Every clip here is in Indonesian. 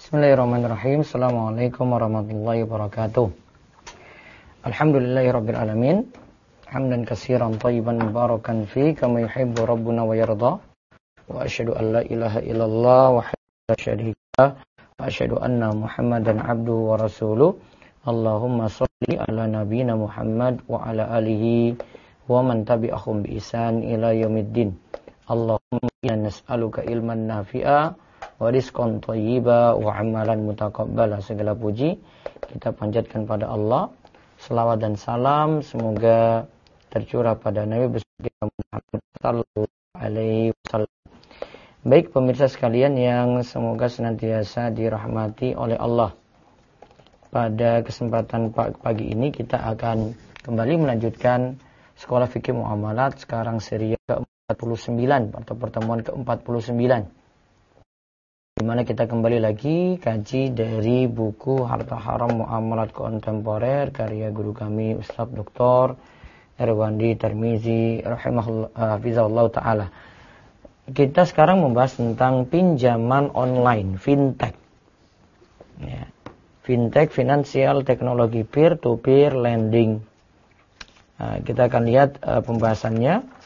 Bismillahirrahmanirrahim. Assalamualaikum warahmatullahi wabarakatuh. Alhamdulillahirabbil alamin. Hamdan katsiran thayyiban mubarakan fi kama yuhibbu rabbuna wa yarda. Wa asyhadu an la ilaha illallah wahdahu la syarika lah wa asyhadu anna Muhammadan abduhu wa rasuluh. Allahumma shalli ala nabiyyina Muhammad wa ala alihi wa man tabi'ahum bi ihsan ila yaumiddin. Allahumma inna nas'aluka ilman nafi'a wa rizqan thayyiba wa amalan mutaqabbala. Segala puji kita panjatkan pada Allah. Selawat dan salam semoga tercurah pada Nabi besar Muhammad sallallahu alaihi wasallam. Baik pemirsa sekalian yang semoga senantiasa dirahmati oleh Allah. Pada kesempatan pagi ini kita akan kembali melanjutkan Sekolah Fikih Muamalat, sekarang seri ke-49 atau pertemuan ke-49. Di mana kita kembali lagi kaji dari buku Harta Haram Muamalat Kontemporer karya guru kami Ustaz Dr. Erwandi Tarmizi rahimahullah taala. Kita sekarang membahas tentang pinjaman online, fintech. Ya. Fintech, financial technology, peer to peer lending. Nah, kita akan lihat pembahasannya.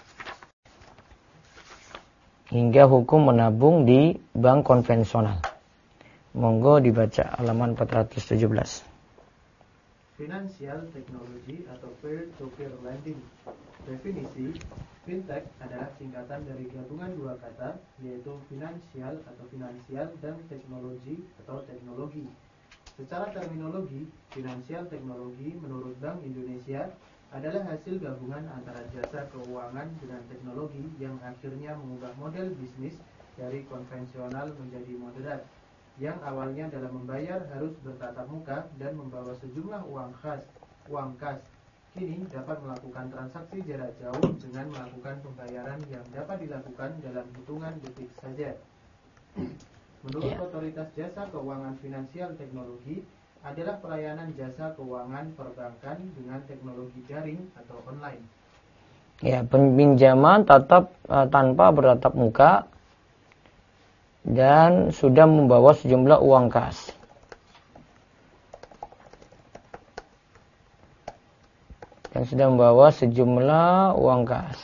Hingga hukum menabung di bank konvensional. Monggo dibaca halaman 417. Financial technology atau peer-to-peer lending. Definisi, fintech adalah singkatan dari gabungan dua kata, yaitu finansial atau finansial dan teknologi atau teknologi. Secara terminologi, financial technology menurut Bank Indonesia adalah hasil gabungan antara jasa keuangan dengan teknologi yang akhirnya mengubah model bisnis dari konvensional menjadi moderat, yang awalnya dalam membayar harus bertatap muka dan membawa sejumlah uang kas, kini dapat melakukan transaksi jarak jauh dengan melakukan pembayaran yang dapat dilakukan dalam hitungan detik saja. Menurut Otoritas Jasa Keuangan Finansial Teknologi, adalah pelayanan jasa keuangan perbankan dengan teknologi daring atau online. Ya, pinjaman tanpa bertatap muka dan sudah membawa sejumlah uang kas. Dan sudah membawa sejumlah uang kas.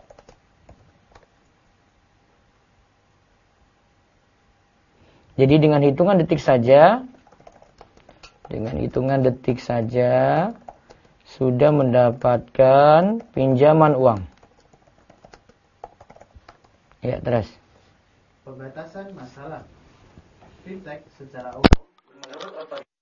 Jadi dengan hitungan detik saja sudah mendapatkan pinjaman uang. Ya, terus. Pembatasan masalah. Fintech secara umum menurut otoritas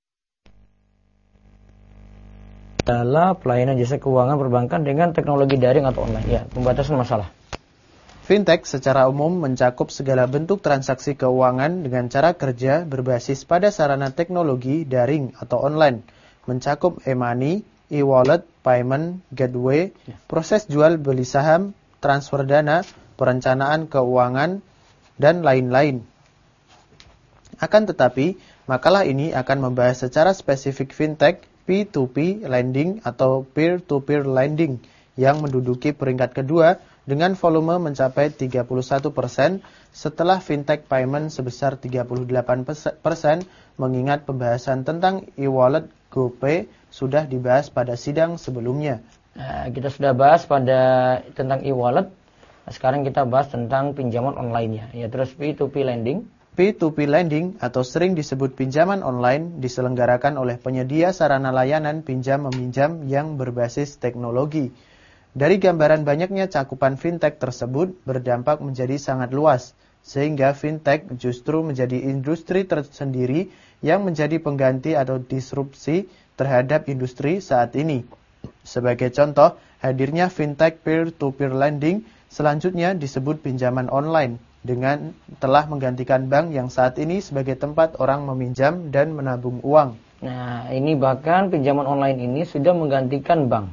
adalah pelayanan jasa keuangan perbankan dengan teknologi daring atau online. Ya, pembatasan masalah. Fintech secara umum mencakup segala bentuk transaksi keuangan dengan cara kerja berbasis pada sarana teknologi daring atau online, mencakup e-money, e-wallet, payment, gateway, proses jual beli saham, transfer dana, perencanaan keuangan, dan lain-lain. Akan tetapi, makalah ini akan membahas secara spesifik fintech, P2P lending atau peer-to-peer lending yang menduduki peringkat kedua dengan volume mencapai 31% setelah fintech payment sebesar 38%, mengingat pembahasan tentang e-wallet GoPay sudah dibahas pada sidang sebelumnya. Nah, kita sudah bahas tentang e-wallet. Nah, sekarang kita bahas tentang pinjaman online-nya. Ya, terus P2P lending. P2P lending atau sering disebut pinjaman online diselenggarakan oleh penyedia sarana layanan pinjam-meminjam yang berbasis teknologi. Dari gambaran banyaknya cakupan fintech tersebut berdampak menjadi sangat luas, sehingga fintech justru menjadi industri tersendiri yang menjadi pengganti atau disrupsi terhadap industri saat ini. Sebagai contoh, hadirnya fintech peer-to-peer lending selanjutnya disebut pinjaman online, dengan telah menggantikan bank yang saat ini sebagai tempat orang meminjam dan menabung uang. Nah, ini bahkan pinjaman online ini sudah menggantikan bank.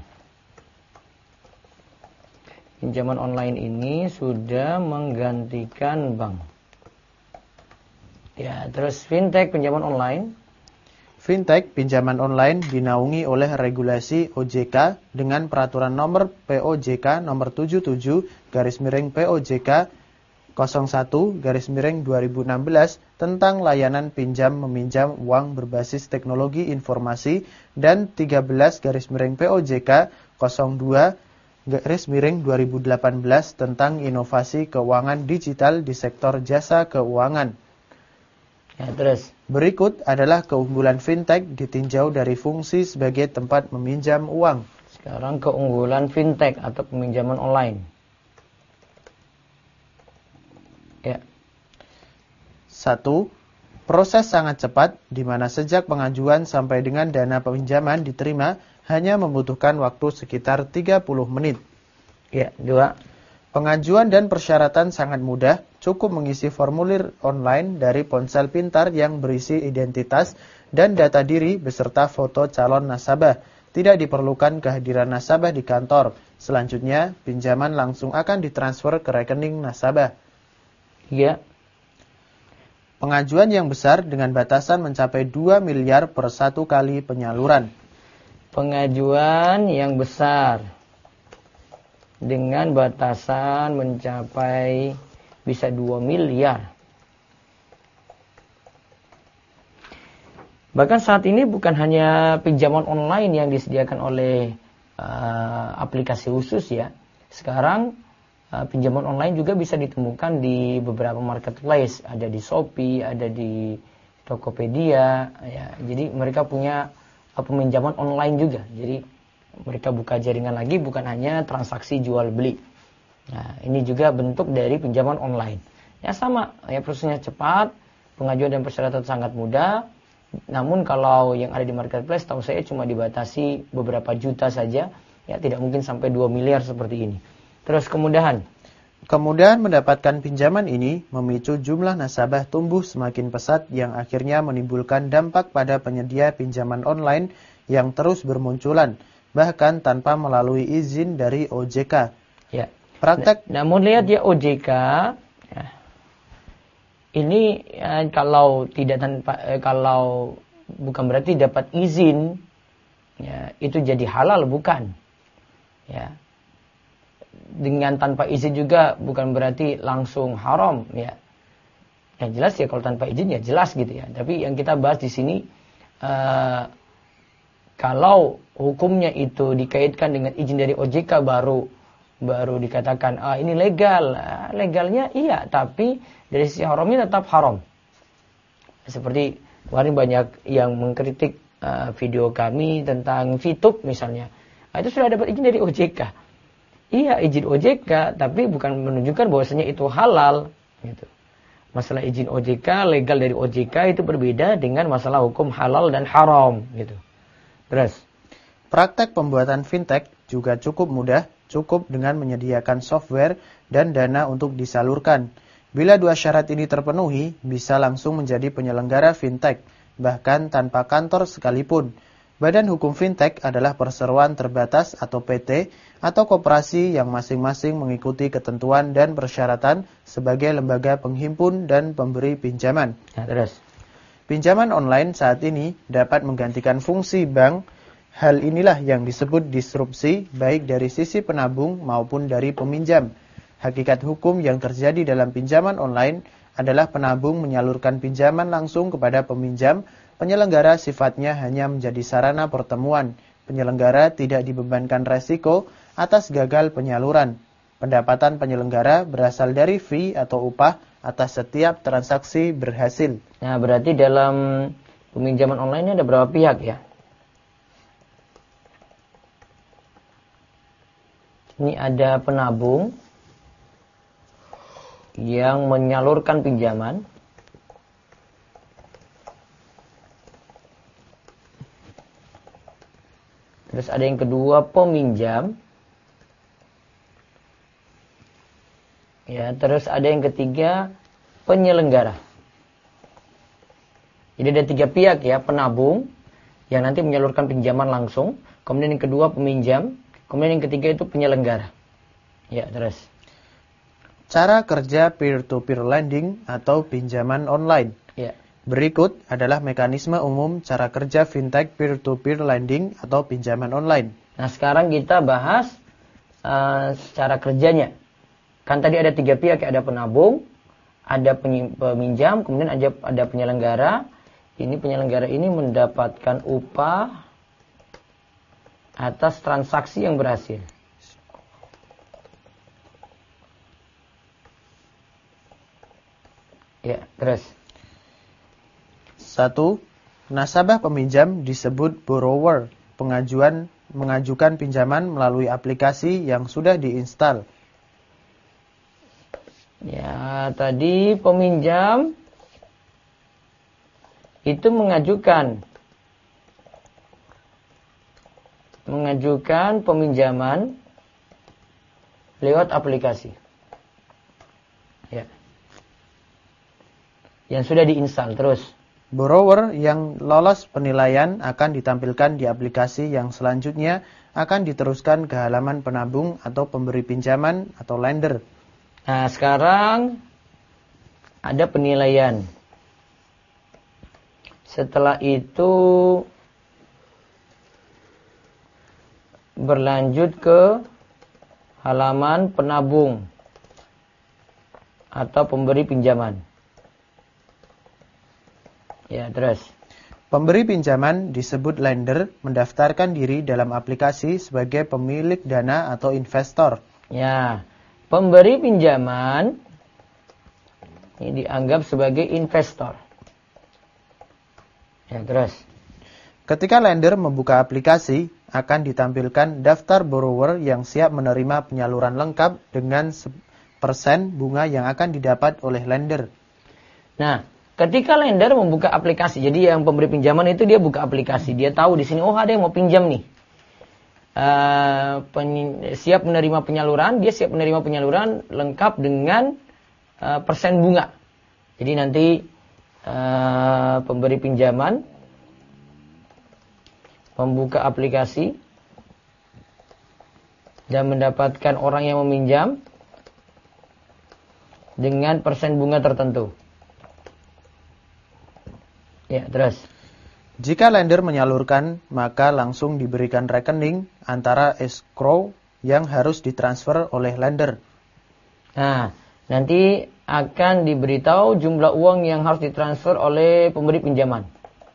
Pinjaman online ini sudah menggantikan bank. Ya, terus fintech pinjaman online. Fintech pinjaman online dinaungi oleh regulasi OJK dengan peraturan nomor POJK nomor 77/POJK 01/2016 tentang layanan pinjam-meminjam uang berbasis teknologi informasi dan 13/POJK 02/2018 tentang inovasi keuangan digital di sektor jasa keuangan. Ya, terus. Berikut adalah keunggulan fintech ditinjau dari fungsi sebagai tempat meminjam uang. Sekarang keunggulan fintech atau peminjaman online. Ya. 1. Proses sangat cepat, di mana sejak pengajuan sampai dengan dana pinjaman diterima hanya membutuhkan waktu sekitar 30 menit. Ya, 2. Pengajuan dan persyaratan sangat mudah, cukup mengisi formulir online dari ponsel pintar yang berisi identitas dan data diri beserta foto calon nasabah. Tidak diperlukan kehadiran nasabah di kantor. Selanjutnya, pinjaman langsung akan ditransfer ke rekening nasabah. Ya. Pengajuan yang besar dengan batasan mencapai 2 miliar per satu kali penyaluran. Pengajuan yang besar dengan batasan mencapai bisa 2 miliar. Bahkan saat ini bukan hanya pinjaman online yang disediakan oleh aplikasi khusus ya. Sekarang pinjaman online juga bisa ditemukan di beberapa marketplace, ada di Shopee, ada di Tokopedia ya. Jadi mereka punya peminjaman online juga. Jadi mereka buka jaringan lagi, bukan hanya transaksi jual beli. Nah, ini juga bentuk dari pinjaman online. Ya sama, ya prosesnya cepat, pengajuan dan persyaratan sangat mudah. Namun kalau yang ada di marketplace tahu saya cuma dibatasi beberapa juta saja, ya tidak mungkin sampai 2 miliar seperti ini. Terus kemudahan mendapatkan pinjaman ini memicu jumlah nasabah tumbuh semakin pesat yang akhirnya menimbulkan dampak pada penyedia pinjaman online yang terus bermunculan, bahkan tanpa melalui izin dari OJK. Ya. Namun lihat ya OJK, ya, ini kalau bukan berarti dapat izin, ya, itu jadi halal bukan? Ya. Dengan tanpa izin juga bukan berarti langsung haram ya. Yang jelas ya kalau tanpa izin ya jelas gitu ya. Tapi yang kita bahas di sini kalau hukumnya itu dikaitkan dengan izin dari OJK baru dikatakan ini legal. Legalnya iya, tapi dari sisi haramnya tetap haram. Seperti kemarin banyak yang mengkritik video kami tentang VTube misalnya. Itu sudah dapat izin dari OJK. Iya, izin OJK, tapi bukan menunjukkan bahwasanya itu halal gitu. Masalah izin OJK, legal dari OJK itu berbeda dengan masalah hukum halal dan haram gitu. Terus, praktek pembuatan fintech juga cukup mudah, cukup dengan menyediakan software dan dana untuk disalurkan. Bila dua syarat ini terpenuhi, bisa langsung menjadi penyelenggara fintech, bahkan tanpa kantor sekalipun. Badan Hukum Fintech adalah perseroan terbatas atau PT atau koperasi yang masing-masing mengikuti ketentuan dan persyaratan sebagai lembaga penghimpun dan pemberi pinjaman. Nah, terus. Pinjaman online saat ini dapat menggantikan fungsi bank. Hal inilah yang disebut disrupsi baik dari sisi penabung maupun dari peminjam. Hakikat hukum yang terjadi dalam pinjaman online adalah penabung menyalurkan pinjaman langsung kepada peminjam. Penyelenggara sifatnya hanya menjadi sarana pertemuan. Penyelenggara tidak dibebankan resiko atas gagal penyaluran. Pendapatan penyelenggara berasal dari fee atau upah atas setiap transaksi berhasil. Nah, berarti dalam peminjaman online ini ada berapa pihak ya? Ini ada penabung yang menyalurkan pinjaman. Terus ada yang kedua peminjam. Ya, terus ada yang ketiga penyelenggara. Jadi ada 3 pihak ya, penabung yang nanti menyalurkan pinjaman langsung, kemudian yang kedua peminjam, kemudian yang ketiga itu penyelenggara. Ya, terus. Cara kerja peer-to-peer lending atau pinjaman online. Ya. Berikut adalah mekanisme umum cara kerja fintech peer-to-peer lending atau pinjaman online. Nah, sekarang kita bahas cara kerjanya. Kan tadi ada 3 pihak, ada penabung, ada peminjam, kemudian ada penyelenggara. Ini penyelenggara ini mendapatkan upah atas transaksi yang berhasil. Ya, terus. 1. Nasabah peminjam disebut borrower, mengajukan pinjaman melalui aplikasi yang sudah diinstal. Ya, tadi peminjam itu mengajukan peminjaman lewat aplikasi. Ya. Yang sudah diinstal terus. Borrower yang lolos penilaian akan ditampilkan di aplikasi yang selanjutnya akan diteruskan ke halaman penabung atau pemberi pinjaman atau lender. Nah, sekarang ada penilaian. Setelah itu berlanjut ke halaman penabung atau pemberi pinjaman. Ya, terus. Pemberi pinjaman disebut lender mendaftarkan diri dalam aplikasi sebagai pemilik dana atau investor. Ya, pemberi pinjaman ini dianggap sebagai investor. Ya, terus. Ketika lender membuka aplikasi, akan ditampilkan daftar borrower yang siap menerima penyaluran lengkap dengan persen bunga yang akan didapat oleh lender. Nah, ketika lender membuka aplikasi, jadi yang pemberi pinjaman itu dia buka aplikasi, dia tahu di sini ada yang mau pinjam nih, siap menerima penyaluran, dia siap menerima penyaluran lengkap dengan persen bunga. Jadi nanti pemberi pinjaman membuka aplikasi dan mendapatkan orang yang meminjam dengan persen bunga tertentu. Ya, terus. Jika lender menyalurkan, maka langsung diberikan rekening antara escrow yang harus ditransfer oleh lender. Nah, nanti akan diberitahu jumlah uang yang harus ditransfer oleh pemberi pinjaman.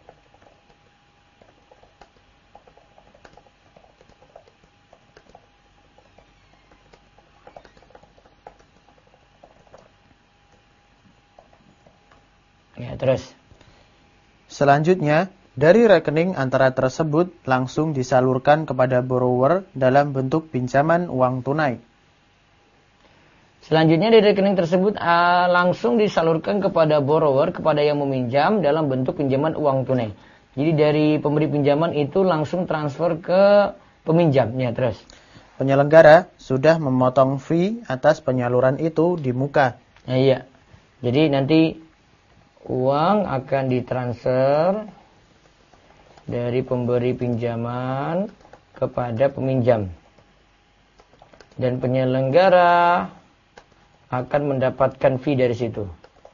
Ya, terus. Selanjutnya, dari rekening antara tersebut langsung disalurkan kepada borrower dalam bentuk pinjaman uang tunai. Selanjutnya dari rekening tersebut langsung disalurkan kepada borrower, kepada yang meminjam dalam bentuk pinjaman uang tunai. Jadi dari pemberi pinjaman itu langsung transfer ke peminjamnya, terus. Penyelenggara sudah memotong fee atas penyaluran itu di muka. Nah, iya. Jadi nanti uang akan ditransfer dari pemberi pinjaman kepada peminjam. Dan penyelenggara akan mendapatkan fee dari situ.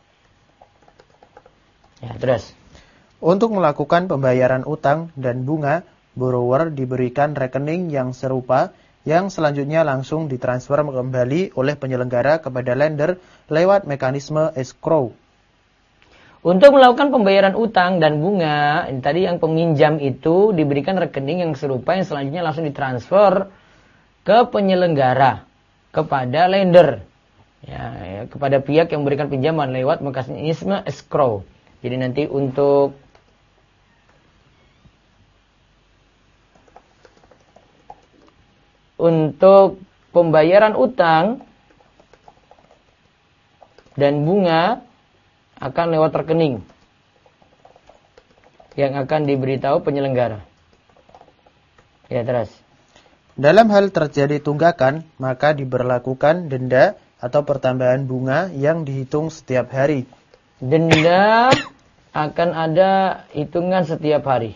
Ya, terus. Untuk melakukan pembayaran utang dan bunga, borrower diberikan rekening yang serupa yang selanjutnya langsung ditransfer kembali oleh penyelenggara kepada lender lewat mekanisme escrow. Untuk melakukan pembayaran utang dan bunga, ini tadi yang peminjam itu diberikan rekening yang serupa yang selanjutnya langsung ditransfer ke penyelenggara, kepada lender, ya, kepada pihak yang memberikan pinjaman lewat mekanisme escrow. Jadi nanti untuk pembayaran utang dan bunga akan lewat rekening yang akan diberitahu penyelenggara. Ya, terus. Dalam hal terjadi tunggakan, maka diberlakukan denda atau pertambahan bunga yang dihitung setiap hari. Denda akan ada hitungan setiap hari.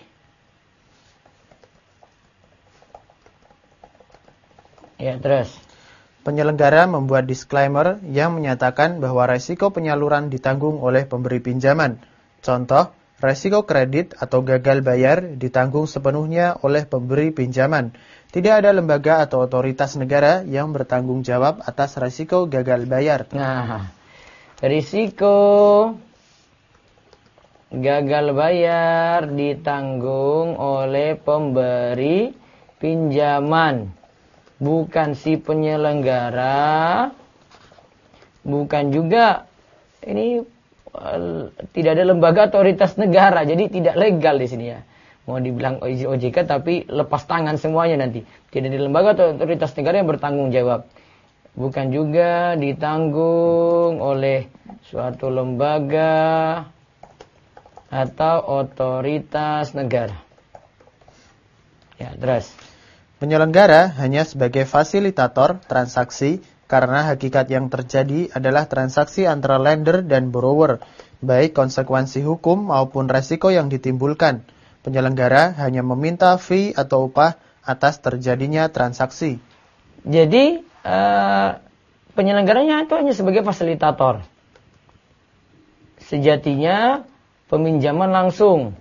Ya, terus. Penyelenggara membuat disclaimer yang menyatakan bahwa resiko penyaluran ditanggung oleh pemberi pinjaman. Contoh, resiko kredit atau gagal bayar ditanggung sepenuhnya oleh pemberi pinjaman. Tidak ada lembaga atau otoritas negara yang bertanggung jawab atas resiko gagal bayar. Nah, Risiko gagal bayar ditanggung oleh pemberi pinjaman, bukan si penyelenggara, bukan juga ini tidak ada lembaga otoritas negara, jadi tidak legal di sini ya. Mau dibilang OJK tapi lepas tangan semuanya nanti. Tidak ada lembaga atau otoritas negara yang bertanggung jawab. Bukan juga ditanggung oleh suatu lembaga atau otoritas negara. Ya, terus. Penyelenggara hanya sebagai fasilitator transaksi karena hakikat yang terjadi adalah transaksi antara lender dan borrower, baik konsekuensi hukum maupun resiko yang ditimbulkan. Penyelenggara hanya meminta fee atau upah atas terjadinya transaksi. Jadi penyelenggaranya itu hanya sebagai fasilitator. Sejatinya peminjaman langsung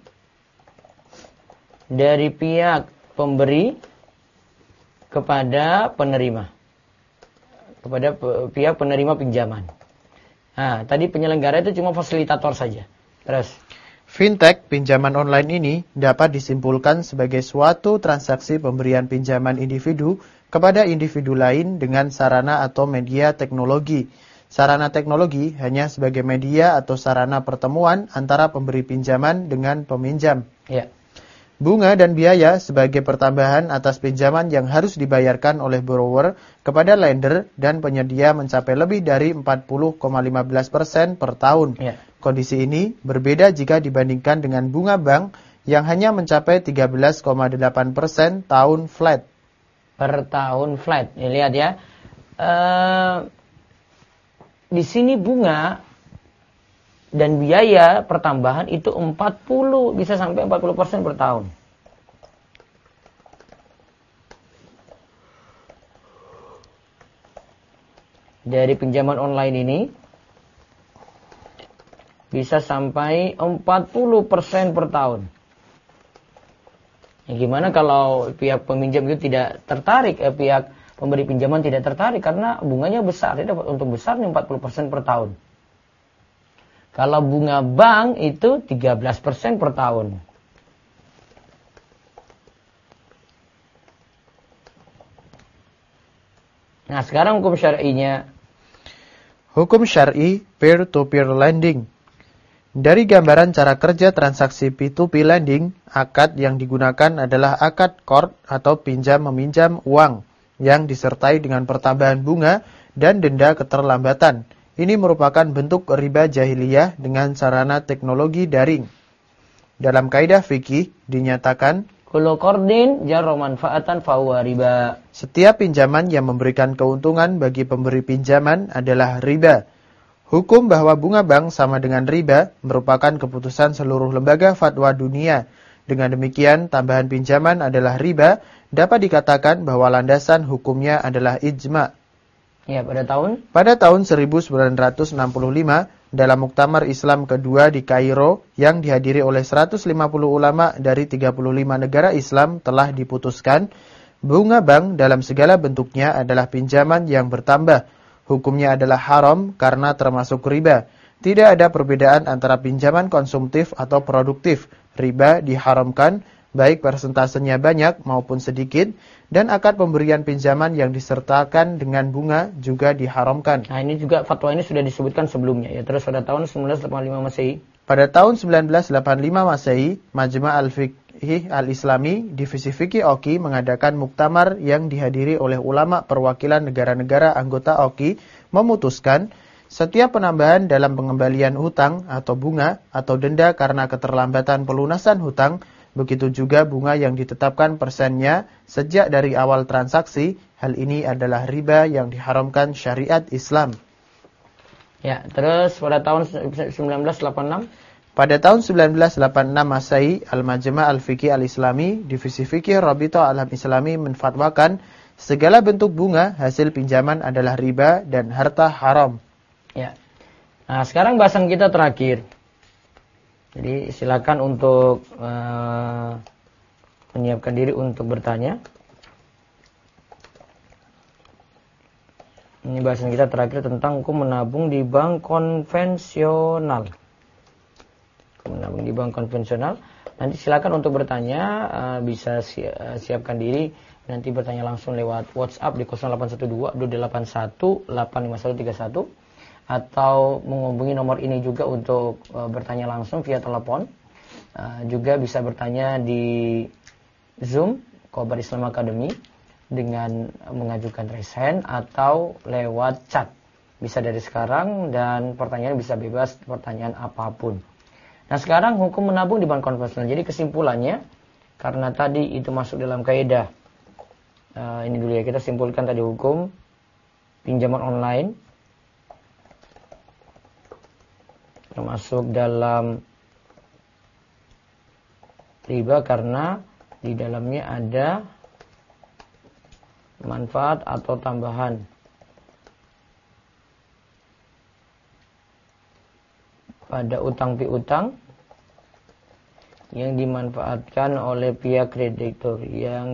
dari pihak pemberi kepada penerima, kepada pihak penerima pinjaman. Nah, tadi penyelenggara itu cuma fasilitator saja. Terus, Fintech pinjaman online ini dapat disimpulkan sebagai suatu transaksi pemberian pinjaman individu kepada individu lain dengan sarana atau media teknologi. Sarana teknologi hanya sebagai media atau sarana pertemuan antara pemberi pinjaman dengan peminjam. ya. Bunga dan biaya sebagai pertambahan atas pinjaman yang harus dibayarkan oleh borrower kepada lender dan penyedia mencapai lebih dari 40,15% per tahun. Ya. Kondisi ini berbeda jika dibandingkan dengan bunga bank yang hanya mencapai 13,8% tahun flat. Per tahun flat. Ini lihat ya. Di sini bunga dan biaya pertambahan itu 40, bisa sampai 40% per tahun. Dari pinjaman online ini bisa sampai 40% per tahun. Ya, gimana kalau pihak peminjam itu tidak tertarik, pihak pemberi pinjaman tidak tertarik karena bunganya besar, dia dapat untung besar nih 40% per tahun. Kalau bunga bank itu 13% per tahun. Nah, sekarang hukum syar'inya. Hukum syar'i peer-to-peer lending. Dari gambaran cara kerja transaksi P2P lending, akad yang digunakan adalah akad qard atau pinjam-meminjam uang yang disertai dengan pertambahan bunga dan denda keterlambatan. Ini merupakan bentuk riba jahiliyah dengan sarana teknologi daring. Dalam kaidah fikih dinyatakan, Kullu qardin jarra manfaatan fahuwa riba. setiap pinjaman yang memberikan keuntungan bagi pemberi pinjaman adalah riba. Hukum bahwa bunga bank sama dengan riba merupakan keputusan seluruh lembaga fatwa dunia. Dengan demikian, tambahan pinjaman adalah riba, dapat dikatakan bahwa landasan hukumnya adalah ijma'. Ya, Pada tahun 1965, dalam Muktamar Islam kedua di Kairo yang dihadiri oleh 150 ulama dari 35 negara Islam telah diputuskan, bunga bank dalam segala bentuknya adalah pinjaman yang bertambah. Hukumnya adalah haram karena termasuk riba. Tidak ada perbedaan antara pinjaman konsumtif atau produktif. Riba diharamkan, baik persentasenya banyak maupun sedikit, dan akad pemberian pinjaman yang disertakan dengan bunga juga diharamkan. Nah, ini juga fatwa ini sudah disebutkan sebelumnya ya. Terus pada tahun 1985 Masehi. Pada tahun 1985 Masehi, Majma' Al-Fiqh Al-Islami, Divisi Fikih OKI mengadakan muktamar yang dihadiri oleh ulama perwakilan negara-negara anggota OKI, memutuskan setiap penambahan dalam pengembalian hutang atau bunga atau denda karena keterlambatan pelunasan hutang, begitu juga bunga yang ditetapkan persennya sejak dari awal transaksi, hal ini adalah riba yang diharamkan syariat Islam. Ya, terus pada tahun 1986. Pada tahun 1986 Masehi, Al-Majma' Al-Fiqh Al-Islami, Divisi Fikih Rabita Alam Islami menfatwakan segala bentuk bunga hasil pinjaman adalah riba dan harta haram. Ya. Nah, sekarang bahasan kita terakhir. Jadi silakan untuk menyiapkan diri untuk bertanya. Ini bahasan kita terakhir tentang hukum menabung di bank konvensional. Menabung di bank konvensional. Nanti silakan untuk bertanya, bisa siapkan diri nanti bertanya langsung lewat WhatsApp di 0812-281-85131 atau menghubungi nomor ini juga untuk bertanya langsung via telepon. Juga bisa bertanya di Zoom Khobar Islam Academy dengan mengajukan raise hand atau lewat chat. Bisa dari sekarang dan pertanyaan bisa bebas, pertanyaan apapun. Nah sekarang hukum menabung di bank konvensional. Jadi kesimpulannya, karena tadi itu masuk dalam kaidah. Ini dulu ya, kita simpulkan tadi hukum pinjaman online. Termasuk dalam riba karena di dalamnya ada manfaat atau tambahan pada utang piutang yang dimanfaatkan oleh pihak kreditur,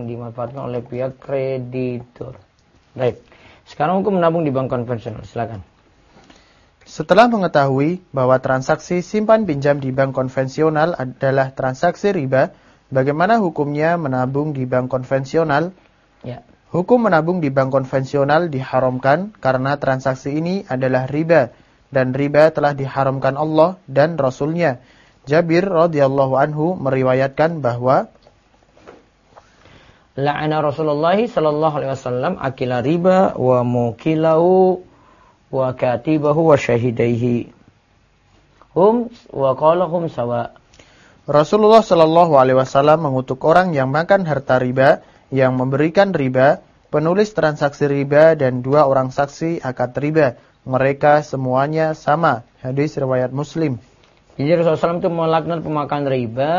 Baik. Sekarang hukum menabung di bank konvensional, silakan. Setelah mengetahui bahwa transaksi simpan pinjam di bank konvensional adalah transaksi riba, bagaimana hukumnya menabung di bank konvensional? Ya. Hukum menabung di bank konvensional diharamkan karena transaksi ini adalah riba, dan riba telah diharamkan Allah dan Rasul-Nya. Jabir radhiyallahu anhu meriwayatkan bahwa la'ana Rasulullah sallallahu alaihi wasallam akila riba wa mukilahu wa katibahu wa syahidaihi. Hum wa qala hum sawa. Rasulullah sallallahu alaihi wasallam mengutuk orang yang makan harta riba, yang memberikan riba, penulis transaksi riba, dan 2 orang saksi akad riba. Mereka semuanya sama. Hadis riwayat Muslim. Jadi Rasulullah SAW itu melaknat pemakan riba,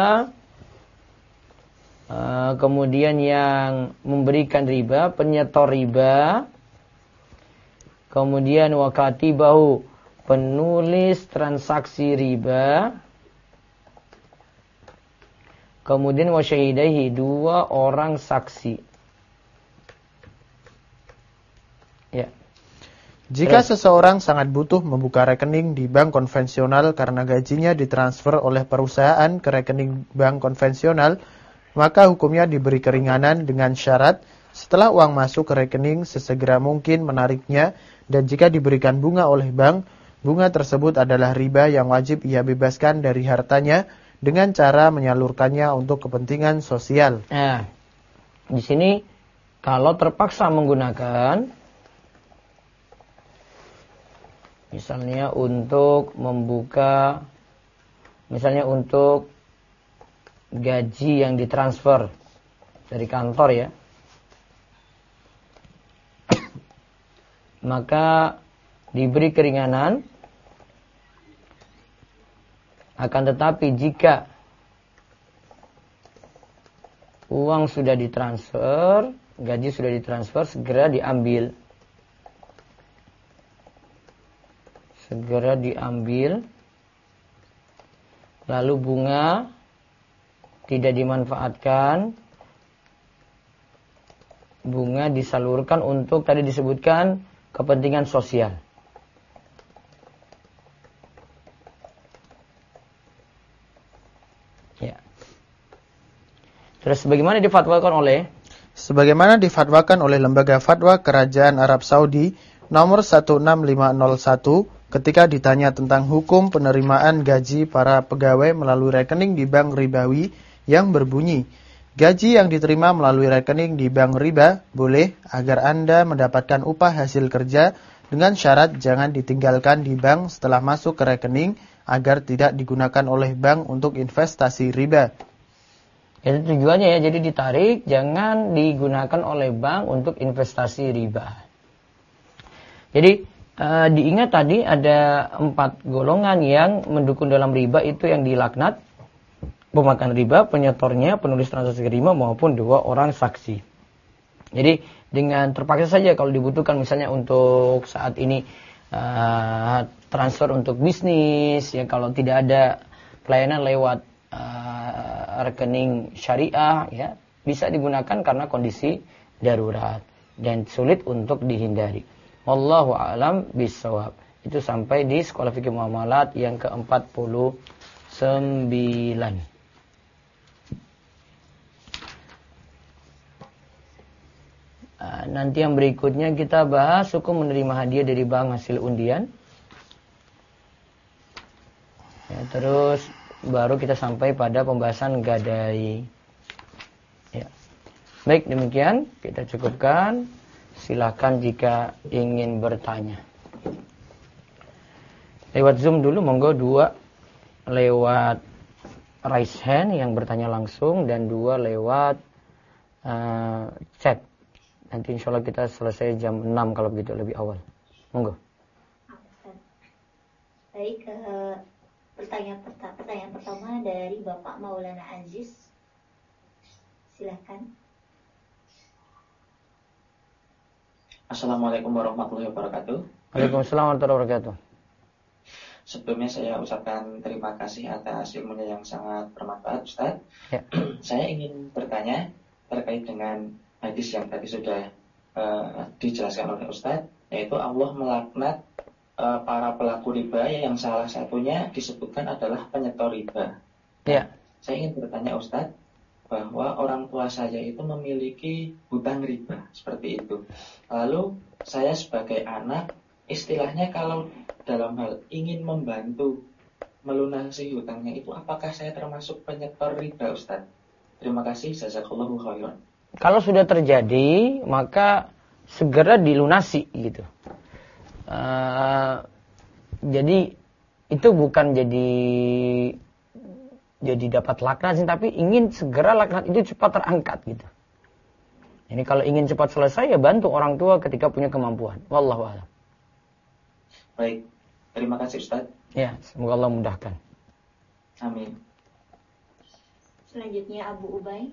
kemudian yang memberikan riba, penyetor riba, kemudian wakatibahu, penulis transaksi riba, kemudian wasyahidaihi, 2 orang saksi. Ya. Jika seseorang sangat butuh membuka rekening di bank konvensional karena gajinya ditransfer oleh perusahaan ke rekening bank konvensional, maka hukumnya diberi keringanan dengan syarat setelah uang masuk ke rekening sesegera mungkin menariknya, dan jika diberikan bunga oleh bank, bunga tersebut adalah riba yang wajib ia bebaskan dari hartanya dengan cara menyalurkannya untuk kepentingan sosial. Nah, di sini kalau terpaksa menggunakan, misalnya untuk membuka, misalnya untuk gaji yang ditransfer dari kantor ya, maka diberi keringanan. Akan tetapi jika uang sudah ditransfer, gaji sudah ditransfer, segera diambil. Segera diambil. Lalu bunga tidak dimanfaatkan. Bunga disalurkan untuk tadi disebutkan kepentingan sosial. Ya. Terus bagaimana difatwakan oleh? Sebagaimana difatwakan oleh Lembaga Fatwa Kerajaan Arab Saudi nomor 16501 ketika ditanya tentang hukum penerimaan gaji para pegawai melalui rekening di bank ribawi yang berbunyi, gaji yang diterima melalui rekening di bank riba boleh agar Anda mendapatkan upah hasil kerja dengan syarat jangan ditinggalkan di bank setelah masuk ke rekening agar tidak digunakan oleh bank untuk investasi riba. Itu tujuannya ya, jadi ditarik, jangan digunakan oleh bank untuk investasi riba. Jadi diingat tadi ada 4 golongan yang mendukung dalam riba, itu yang dilaknat, pemakan riba, penyetornya, penulis transaksi riba maupun 2 orang saksi. Jadi dengan terpaksa saja kalau dibutuhkan misalnya untuk saat ini transfer untuk bisnis, ya kalau tidak ada pelayanan lewat rekening syariah, ya bisa digunakan karena kondisi darurat dan sulit untuk dihindari. Wallahu a'lam bishawab. Itu sampai di Sekolah Fikih Muamalat yang ke-49. Nanti yang berikutnya kita bahas hukum menerima hadiah dari bank hasil undian. Ya, terus baru kita sampai pada pembahasan gadai. Ya. Baik, demikian kita cukupkan. Silakan jika ingin bertanya. Lewat Zoom dulu, monggo 2 lewat raise hand yang bertanya langsung dan 2 lewat chat. Nanti insya Allah kita selesai jam 6 kalau begitu, lebih awal. Monggo. Baik, pertanyaan pertama dari Bapak Maulana Aziz. Silahkan. Assalamualaikum warahmatullahi wabarakatuh. Waalaikumsalam warahmatullahi wabarakatuh. Sebelumnya saya ucapkan terima kasih atas ilmunya yang sangat bermanfaat, Ustaz. Ya. Saya ingin bertanya terkait dengan hadis yang tadi sudah dijelaskan oleh Ustaz, yaitu Allah melaknat para pelaku riba yang salah satunya disebutkan adalah penyetor riba. Ya. Saya ingin bertanya Ustaz, bahwa orang tua saya itu memiliki hutang riba seperti itu. Lalu saya sebagai anak, istilahnya kalau dalam hal ingin membantu melunasi hutangnya itu, apakah saya termasuk penyetor riba, Ustaz? Terima kasih, jazakallahu khairan. Kalau sudah terjadi, maka segera dilunasi gitu. Jadi itu bukan jadi dapat laknat, tapi ingin segera laknat itu cepat terangkat gitu. Ini kalau ingin cepat selesai, ya bantu orang tua ketika punya kemampuan. Wallahu a'lam. Baik, terima kasih Ustaz. Ya, semoga Allah mudahkan. Amin. Selanjutnya Abu Ubay.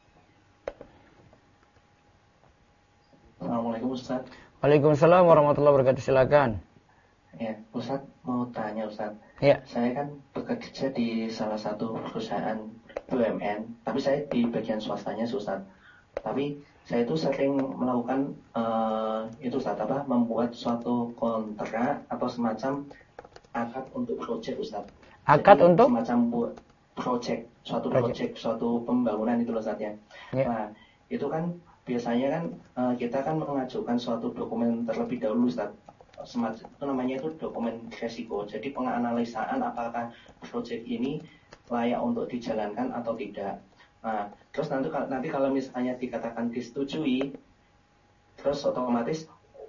Assalamualaikum Ustaz. Waalaikumsalam warahmatullahi wabarakatuh. Silakan. Ya, Ustaz mau tanya Ustaz. Ya. Saya kan bekerja di salah satu perusahaan BUMN, tapi saya di bagian swastanya Ustaz. Tapi saya itu sering melakukan itu Ustaz, membuat suatu kontrak atau semacam akad untuk proyek Ustaz. Akad jadi, untuk semacam buat proyek, suatu pembangunan itu Ustaz ya. Ya. Nah, itu kan biasanya kan kita kan mengajukan suatu dokumen terlebih dahulu Ustaz. Semacam itu namanya itu dokumen resiko. Jadi penganalisaan apakah proyek ini layak untuk dijalankan atau tidak. Nah, terus nanti kalau misalnya dikatakan disetujui, terus otomatis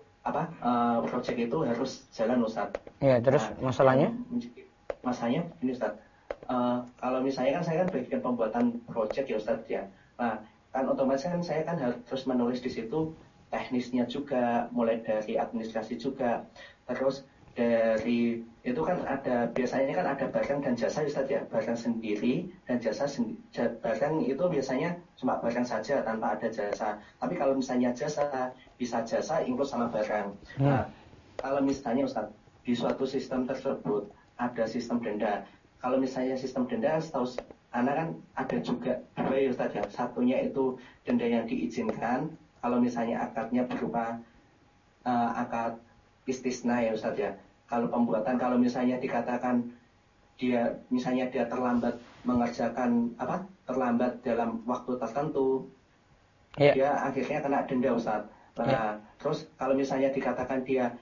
proyek itu harus jalan Ustaz. Ya, terus masalahnya? Masalahnya ini Ustaz. Kalau misalnya kan saya kan bagian pembuatan proyek ya Ustaz ya. Nah, kan otomatis kan saya kan harus menulis di situ teknisnya juga, mulai dari administrasi juga, terus dari itu kan ada biasanya kan ada barang dan jasa Ustaz ya, barang sendiri dan jasa barang itu biasanya cuma barang saja tanpa ada jasa. Tapi kalau misalnya jasa, bisa jasa include sama barang. Nah, kalau misalnya Ustaz di suatu sistem tersebut ada sistem denda. Kalau misalnya sistem denda, setahu anak kan ada juga dua ya Ustaz ya. Satunya itu denda yang diizinkan. Kalau misalnya akadnya berupa akad istisna ya Ustaz ya. Kalau pembuatan, kalau misalnya dikatakan dia terlambat mengerjakan terlambat dalam waktu tertentu, dia akhirnya kena denda Ustaz. Nah, terus kalau misalnya dikatakan dia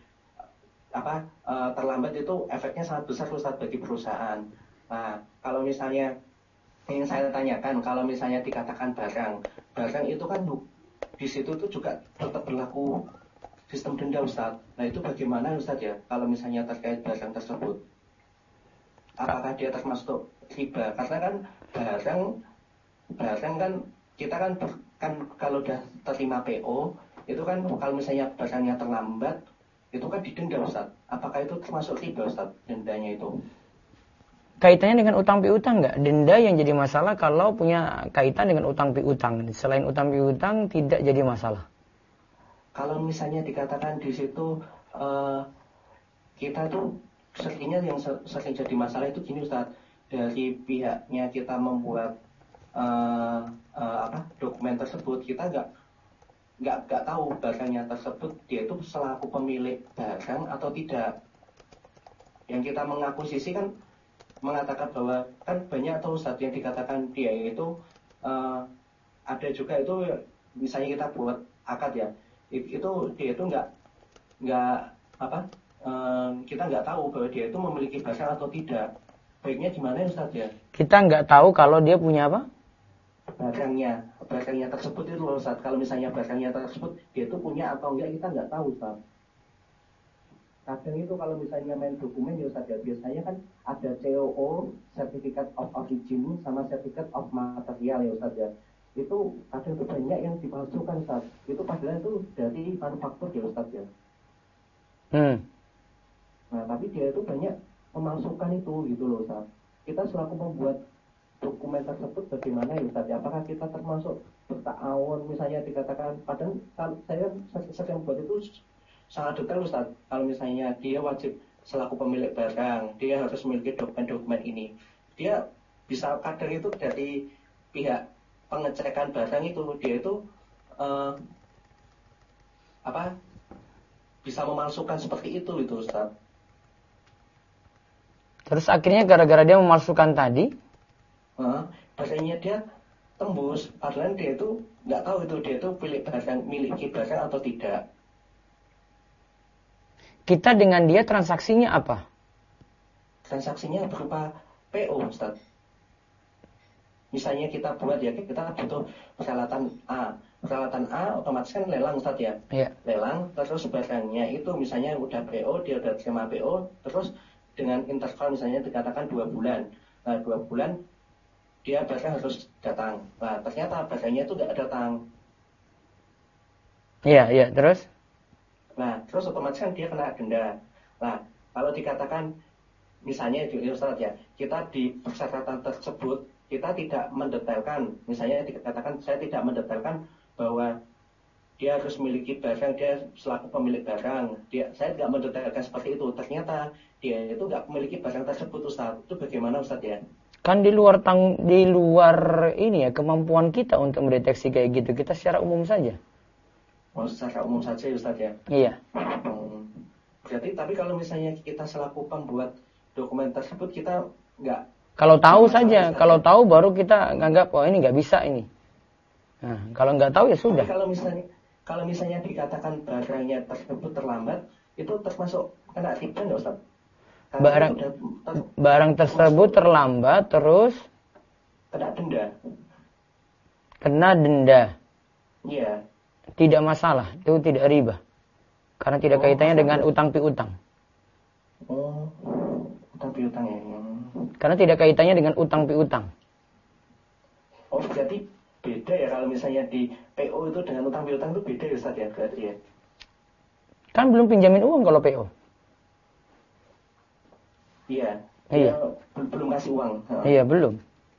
terlambat itu efeknya sangat besar Ustaz bagi perusahaan. Nah, kalau misalnya yang saya tanyakan, kalau misalnya dikatakan barang itu kan di situ tuh juga tetap berlaku sistem denda Ustaz. Nah itu bagaimana Ustaz ya kalau misalnya terkait barang tersebut? Apakah dia termasuk riba? Karena kan barang kan kita kan kalau udah terima PO itu kan kalau misalnya barangnya terlambat itu kan didenda Ustaz. Apakah itu termasuk riba Ustaz dendanya itu? Kaitannya dengan utang piutang enggak? Denda yang jadi masalah kalau punya kaitan dengan utang piutang. Selain utang piutang tidak jadi masalah. Kalau misalnya dikatakan di situ kita tuh seringnya yang sering jadi masalah itu gini Ustaz, dari pihaknya kita membuat dokumen tersebut kita nggak tahu barangnya tersebut dia itu selaku pemilik barang atau tidak. Yang kita mengakuisisi kan mengatakan bahwa kan banyak atau Ustadz yang dikatakan dia itu ada juga itu misalnya kita buat akad ya, itu dia itu nggak kita nggak tahu bahwa dia itu memiliki barang atau tidak. Baiknya gimana Ustadz ya? Kita nggak tahu kalau dia punya apa? Barangnya tersebut itu loh Ustadz. Kalau misalnya barangnya tersebut dia itu punya atau enggak kita nggak tahu Ustadz. Kadang itu kalau misalnya main dokumen ya Ustadz ya, biasanya kan ada COO, Certificate of Origin, sama Certificate of Material ya Ustadz ya. Itu kadang itu banyak yang dipalsukan Ustadz. Itu padahal itu dari manufaktur ya Ustadz ya. Nah tapi dia itu banyak memalsukan itu gitu loh Ustaz. Kita selaku membuat dokumen tersebut bagaimana ya Ustaz? Apakah kita termasuk berta'awun misalnya dikatakan, padahal saya sedang buat itu sangat detail Ustaz. Kalau misalnya dia wajib selaku pemilik barang, dia harus memiliki dokumen-dokumen ini. Dia bisa kadang itu dari pihak pengecekan barang itu dia itu bisa memalsukan seperti itu Ustaz. Terus akhirnya gara-gara dia memalsukan tadi, barangnya dia tembus, padahal dia itu nggak tahu itu dia itu miliki barang atau tidak. Kita dengan dia transaksinya apa? Transaksinya berupa PO, Ustaz. Misalnya kita buat ya, kita butuh peralatan A. Peralatan A otomatis kan lelang Ustaz ya. Iya. Lelang, terus barangnya itu misalnya udah PO, dia udah terima PO, terus dengan interval misalnya dikatakan 2 bulan. Nah 2 bulan dia barang harus datang. Nah ternyata barangnya itu nggak datang. Iya, terus? Nah terus otomatis kan dia kena denda. Nah kalau dikatakan misalnya Ustaz ya, kita di persyaratan tersebut kita tidak mendetailkan, misalnya dikatakan saya tidak mendetailkan bahwa dia harus memiliki barang, dia selaku pemilik barang. Saya tidak mendetailkan seperti itu. Ternyata dia itu nggak memiliki barang tersebut, Ustaz. Itu bagaimana, Ustaz ya? Kan di luar ini ya kemampuan kita untuk mendeteksi kayak gitu. Kita secara umum saja. Oh, secara umum saja, Ustaz ya? Iya. Berarti tapi kalau misalnya kita selaku pembuat dokumen tersebut kita nggak. Kalau tahu saja, Ustaz, kalau tahu baru kita nganggap oh ini nggak bisa ini. Nah, kalau nggak tahu ya sudah. Tapi kalau misalnya dikatakan barangnya tersebut terlambat, itu termasuk kena riba nggak Ustaz? Barang tersebut terlambat terus kena denda. Kena denda. Iya. Tidak masalah, itu tidak riba. Karena tidak kaitannya dengan utang piutang. Utang piutang ya. Karena tidak kaitannya dengan utang piutang. Oh, berarti beda ya kalau misalnya di PO itu dengan utang piutang itu beda ya Ustaz ya berarti ya. Kan belum pinjamin uang kalau PO. Iya. Belum kasih uang. Iya, belum.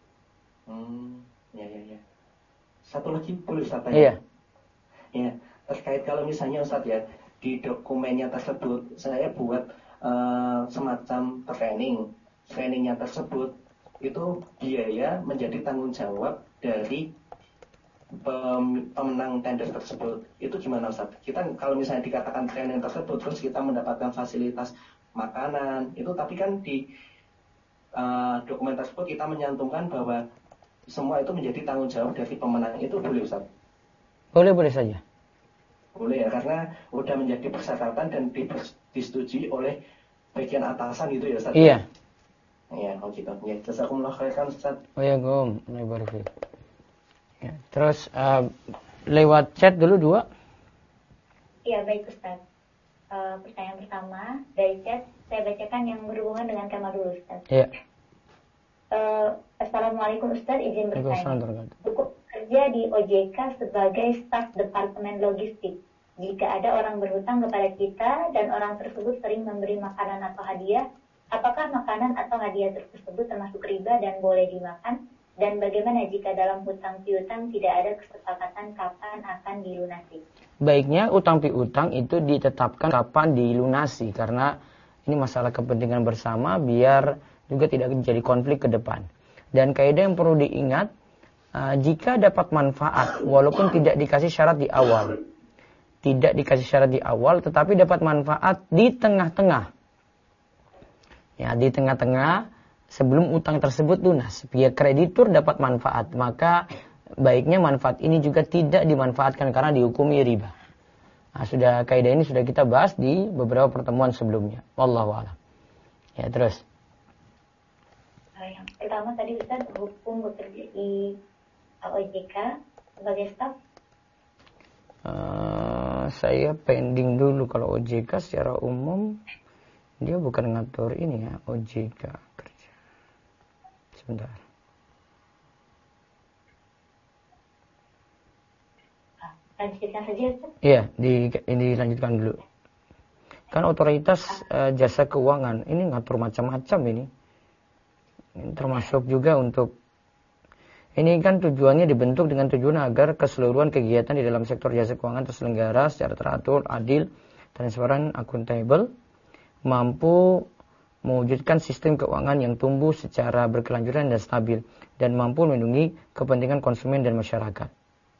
Ya. Satu lagi boleh Ustaz tanya? Iya. Ya, terkait kalau misalnya Ustaz ya di dokumennya tersebut saya buat semacam trainingnya tersebut itu biaya menjadi tanggung jawab dari pemenang tender tersebut. Itu gimana Ustaz? Kita kalau misalnya dikatakan training tersebut terus kita mendapatkan fasilitas makanan itu, tapi kan di dokumen tersebut kita menyantumkan bahwa semua itu menjadi tanggung jawab dari pemenang. Itu boleh Ustaz? Boleh saja. Boleh ya, karena udah menjadi persyaratan dan disetujui oleh bagian atasan gitu ya Ustaz? Iya. Iya, oh gitu. Ya, jazakumullah khairan Ustaz. Oh ya, ya, terus lewat chat dulu 2. Iya, baik Ustaz. Pertanyaan pertama dari chat saya bacakan yang berhubungan dengan tema dulu Ustaz. Iya. Assalamualaikum Ustaz, izin bertanya. Cukup kerja di OJK sebagai staf departemen logistik. Jika ada orang berhutang kepada kita dan orang tersebut sering memberi makanan atau hadiah, apakah makanan atau hadiah tersebut termasuk riba dan boleh dimakan? Dan bagaimana jika dalam hutang piutang tidak ada kesepakatan kapan akan dilunasi? Baiknya utang piutang itu ditetapkan kapan dilunasi, karena ini masalah kepentingan bersama biar juga tidak terjadi konflik ke depan. Dan kaidah yang perlu diingat, jika dapat manfaat walaupun tidak dikasih syarat di awal, tidak dikasih syarat di awal, tetapi dapat manfaat di tengah-tengah. Ya, di tengah-tengah sebelum utang tersebut lunas. Pihak kreditur dapat manfaat, maka baiknya manfaat ini juga tidak dimanfaatkan karena dihukumi riba. Nah, kaidah ini sudah kita bahas di beberapa pertemuan sebelumnya. Wallahu a'lam. Ya, terus. Yang pertama tadi Ustaz, hukum bekerja di OJK sebagai staf. Saya pending dulu. Kalau OJK secara umum dia bukan ngatur ini ya, OJK kerja. Sebentar. Lanjutkan saja Ustaz. Iya, dilanjutkan dulu. Kan otoritas jasa keuangan ini ngatur macam-macam ini. Termasuk juga untuk ini kan tujuannya dibentuk dengan tujuan agar keseluruhan kegiatan di dalam sektor jasa keuangan terselenggara secara teratur, adil, transparan, akuntabel, mampu mewujudkan sistem keuangan yang tumbuh secara berkelanjutan dan stabil, dan mampu melindungi kepentingan konsumen dan masyarakat.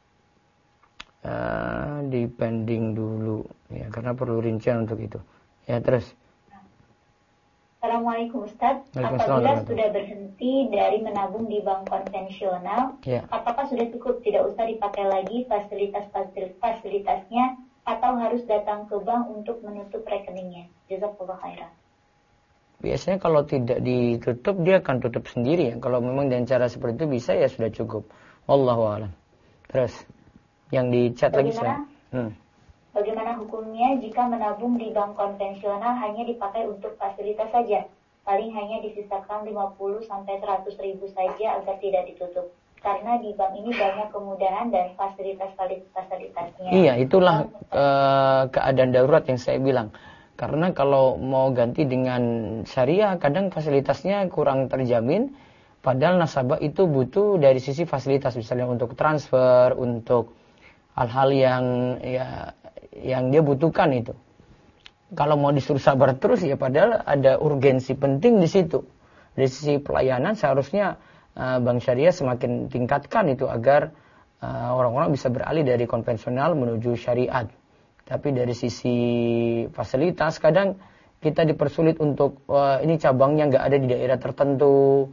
Dipending dulu ya, karena perlu rincian untuk itu. Ya, terus. Assalamualaikum Ustaz. Apabila sudah berhenti dari menabung di bank konvensional, apakah sudah cukup, tidak usah dipakai lagi fasilitasnya, atau harus datang ke bank untuk menutup rekeningnya? Jazakallah khairan. Biasanya kalau tidak ditutup, dia akan tutup sendiri ya. Kalau memang dengan cara seperti itu bisa, ya sudah cukup. Wallahu a'lam. Terus, yang di chat lagi saya. Bagaimana hukumnya jika menabung di bank konvensional hanya dipakai untuk fasilitas saja? Paling hanya disisakan 50-100 ribu saja agar tidak ditutup. Karena di bank ini banyak kemudahan dan fasilitasnya. Iya, itulah keadaan darurat yang saya bilang. Karena kalau mau ganti dengan syariah, kadang fasilitasnya kurang terjamin. Padahal nasabah itu butuh dari sisi fasilitas, misalnya untuk transfer, untuk hal-hal yang dia butuhkan itu. Kalau mau disuruh sabar terus ya, padahal ada urgensi penting di situ. Dari sisi pelayanan seharusnya bank syariah semakin tingkatkan itu agar orang-orang bisa beralih dari konvensional menuju syariat. Tapi dari sisi fasilitas kadang kita dipersulit untuk ini cabangnya nggak ada di daerah tertentu.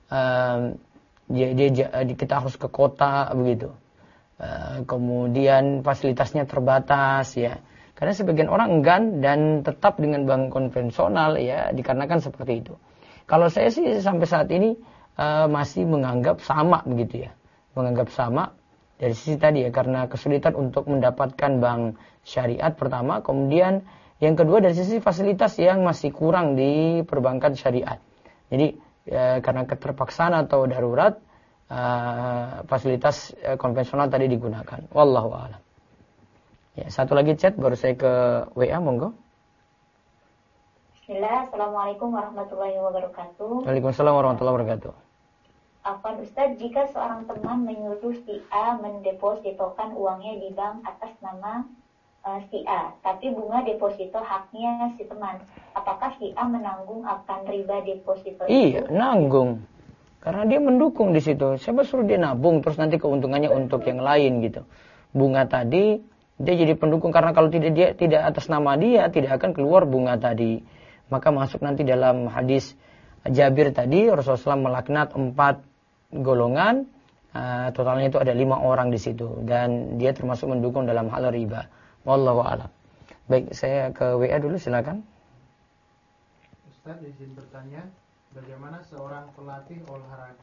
Kita harus ke kota begitu. Kemudian fasilitasnya terbatas ya. Karena sebagian orang enggan dan tetap dengan bank konvensional ya, dikarenakan seperti itu. Kalau saya sih sampai saat ini masih menganggap sama begitu ya. Menganggap sama dari sisi tadi ya, karena kesulitan untuk mendapatkan bank syariat pertama, kemudian yang kedua dari sisi fasilitas yang masih kurang di perbankan syariat. Jadi karena keterpaksaan atau darurat, fasilitas konvensional tadi digunakan. Wallahu a'lam. Ya, satu lagi chat baru saya ke WA, monggo. Bismillah, Assalamualaikum warahmatullahi wabarakatuh. Waalaikumsalam warahmatullahi wabarakatuh. Afwan Ustaz, jika seorang teman menyuruh si A mendepositokan uangnya di bank atas nama si A, tapi bunga deposito haknya si teman, apakah si A menanggung akan riba deposito itu? Iya, nanggung. Karena dia mendukung di situ. Siapa suruh dia nabung terus nanti keuntungannya untuk yang lain gitu. Bunga tadi dia jadi pendukung, karena kalau tidak atas nama dia tidak akan keluar bunga tadi. Maka masuk nanti dalam hadis Jabir tadi, Rasulullah melaknat 4 golongan, totalnya itu ada 5 orang di situ, dan dia termasuk mendukung dalam hal riba. Wallahu a'lam. Baik, saya ke WA dulu, silakan. Ustaz izin bertanya, bagaimana seorang pelatih olahraga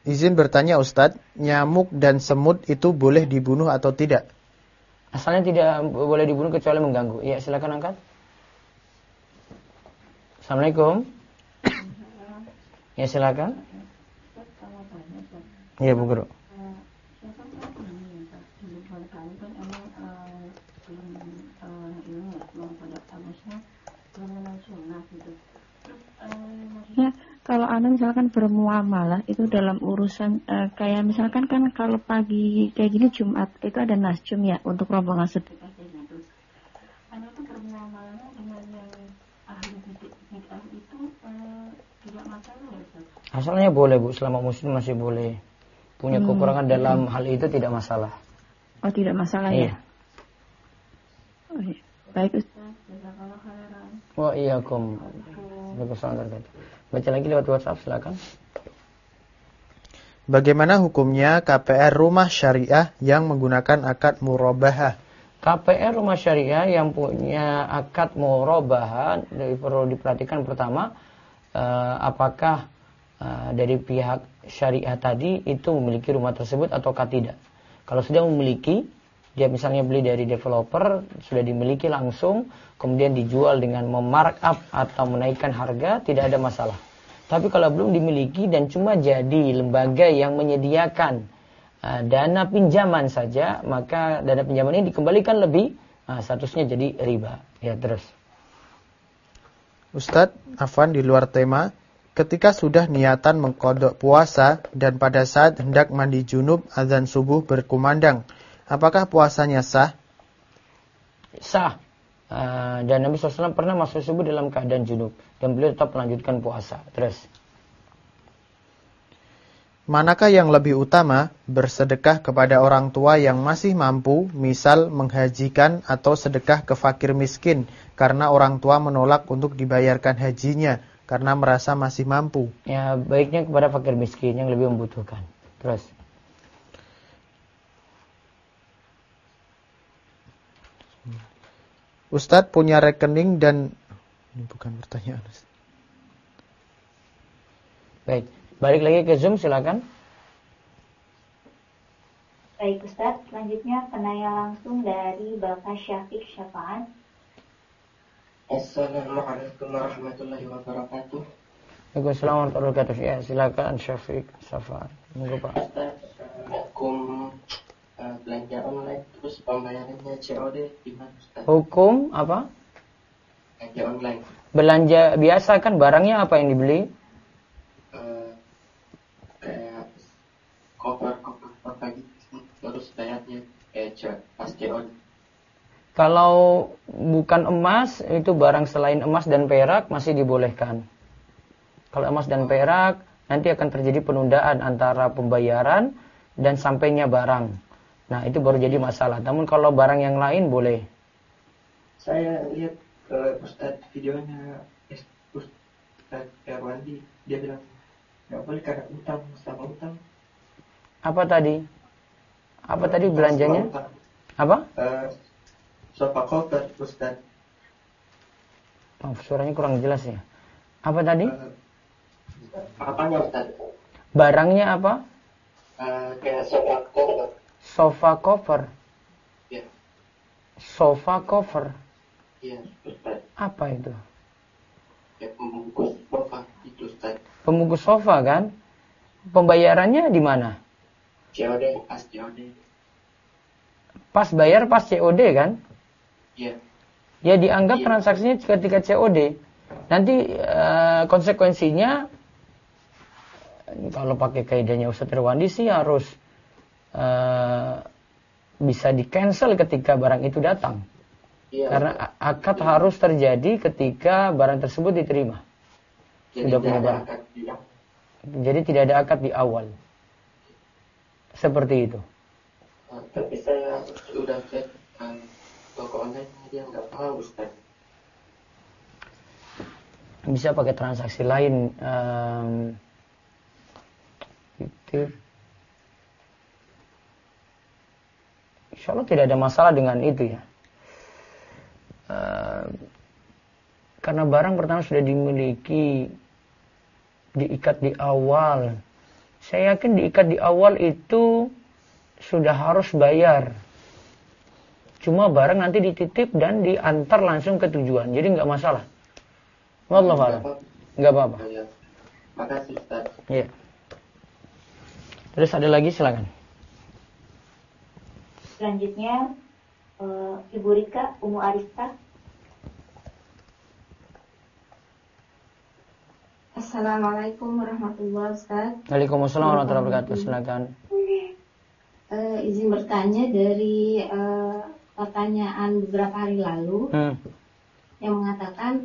Izin bertanya Ustadz, nyamuk dan semut itu boleh dibunuh atau tidak? Asalnya tidak boleh dibunuh kecuali mengganggu. Ya, silakan angkat. Assalamualaikum. Ya, silakan. Iya, Bu Guru. Ya, kalau Anda misalkan bermuamalah itu dalam urusan kayak misalkan kan kalau pagi kayak gini Jumat itu ada nasjum ya untuk rombongan sedekah kayak gitu. Anda tuh bermuamalah dengan yang ahli bid'ah itu tidak masalah ya Ustaz? Asalnya boleh Bu, selama muslim masih boleh. Punya kekurangan dalam hal itu tidak masalah. Oh, tidak masalah Iya. ya. Oh, iya. Baik Ustaz, jazakallahu khairan. Wa iyyakum. Waalaikumsalam. Baca lagi lewat WhatsApp, silakan. Bagaimana hukumnya KPR rumah syariah yang menggunakan akad murabahah? KPR rumah syariah yang punya akad murabahah perlu diperhatikan pertama, apakah dari pihak syariah tadi itu memiliki rumah tersebut ataukah tidak. Kalau sudah memiliki, dia misalnya beli dari developer, sudah dimiliki langsung, kemudian dijual dengan memarkup atau menaikkan harga, tidak ada masalah. Tapi kalau belum dimiliki dan cuma jadi lembaga yang menyediakan dana pinjaman saja, maka dana pinjaman ini dikembalikan lebih, statusnya jadi riba. Ya, terus. Ustadz, afwan di luar tema, ketika sudah niatan mengqadha puasa dan pada saat hendak mandi junub azan subuh berkumandang, apakah puasanya sah? Sah. Dan Nabi SAW pernah masuk subuh dalam keadaan junub dan beliau tetap melanjutkan puasa. Terus. Manakah yang lebih utama, bersedekah kepada orang tua yang masih mampu, misal menghajikan atau sedekah ke fakir miskin karena orang tua menolak untuk dibayarkan hajinya karena merasa masih mampu? Ya, baiknya kepada fakir miskin yang lebih membutuhkan. Terus. Ustadz punya rekening dan... Ini bukan pertanyaan. Baik, balik lagi ke Zoom, silakan. Baik Ustaz, selanjutnya penanya langsung dari Bapak Syafiq Syafa'an. Assalamualaikum warahmatullahi wabarakatuh. Waalaikumsalam warahmatullahi wabarakatuh. Ya, silakan Syafiq Syafa'an. Monggo Pak. Hukum belanja online terus pembayarannya COD gimana Ustaz? Hukum apa? Belanja online. Belanja biasa kan barangnya apa yang dibeli? Kayak cover gitu, terus bayarnya pas COD. Kalau bukan emas, itu barang selain emas dan perak masih dibolehkan. Kalau emas dan perak, nanti akan terjadi penundaan antara pembayaran dan sampainya barang. Nah, itu baru jadi masalah. Namun kalau barang yang lain boleh. Saya lihat Ustadz videonya Ustadz Erwandi, dia bilang nggak boleh karena utang sama utang. Apa tadi? Apa tadi belanjanya? Apa? Sofa cover Ustadz. Oh, suaranya kurang jelas ya. Apa tadi? Apanya Ustadz? Barangnya apa? Kayak sofa cover. Sofa cover. Ya. Sofa cover. Iya Ustadz. Apa itu? Ya pembungkus sofa itu Ustadz. Pembungkus sofa kan? Pembayarannya di mana? COD, pas COD. Pas bayar pas COD kan? Iya. Ya dianggap transaksinya ketika COD. Nanti konsekuensinya kalau pakai kaidahnya Ustadz Irwandi sih harus bisa di-cancel ketika barang itu datang. Iya, Karena akad harus terjadi ketika barang tersebut diterima. jadi Sudah punya barang. Jadi tidak ada akad di awal. Seperti itu. Tapi saya sudah cek toko online dia nggak tahu Ustaz. Bisa pakai transaksi lain. Itu. Insya Allah tidak ada masalah dengan itu ya. Karena barang pertama sudah dimiliki, diikat di awal, Saya yakin diikat di awal itu sudah harus bayar. Cuma barang nanti dititip dan diantar langsung ke tujuan. Jadi nggak masalah. Wallahu a'lam. Nggak apa-apa. Makasih Ustaz. Iya. Terus ada lagi, silakan. Selanjutnya Ibu Rika Umu Arista. Assalamualaikum warahmatullahi wabarakatuh. Waalaikumsalam warahmatullahi wabarakatuh. Silakan. Izin bertanya dari pertanyaan beberapa hari lalu yang mengatakan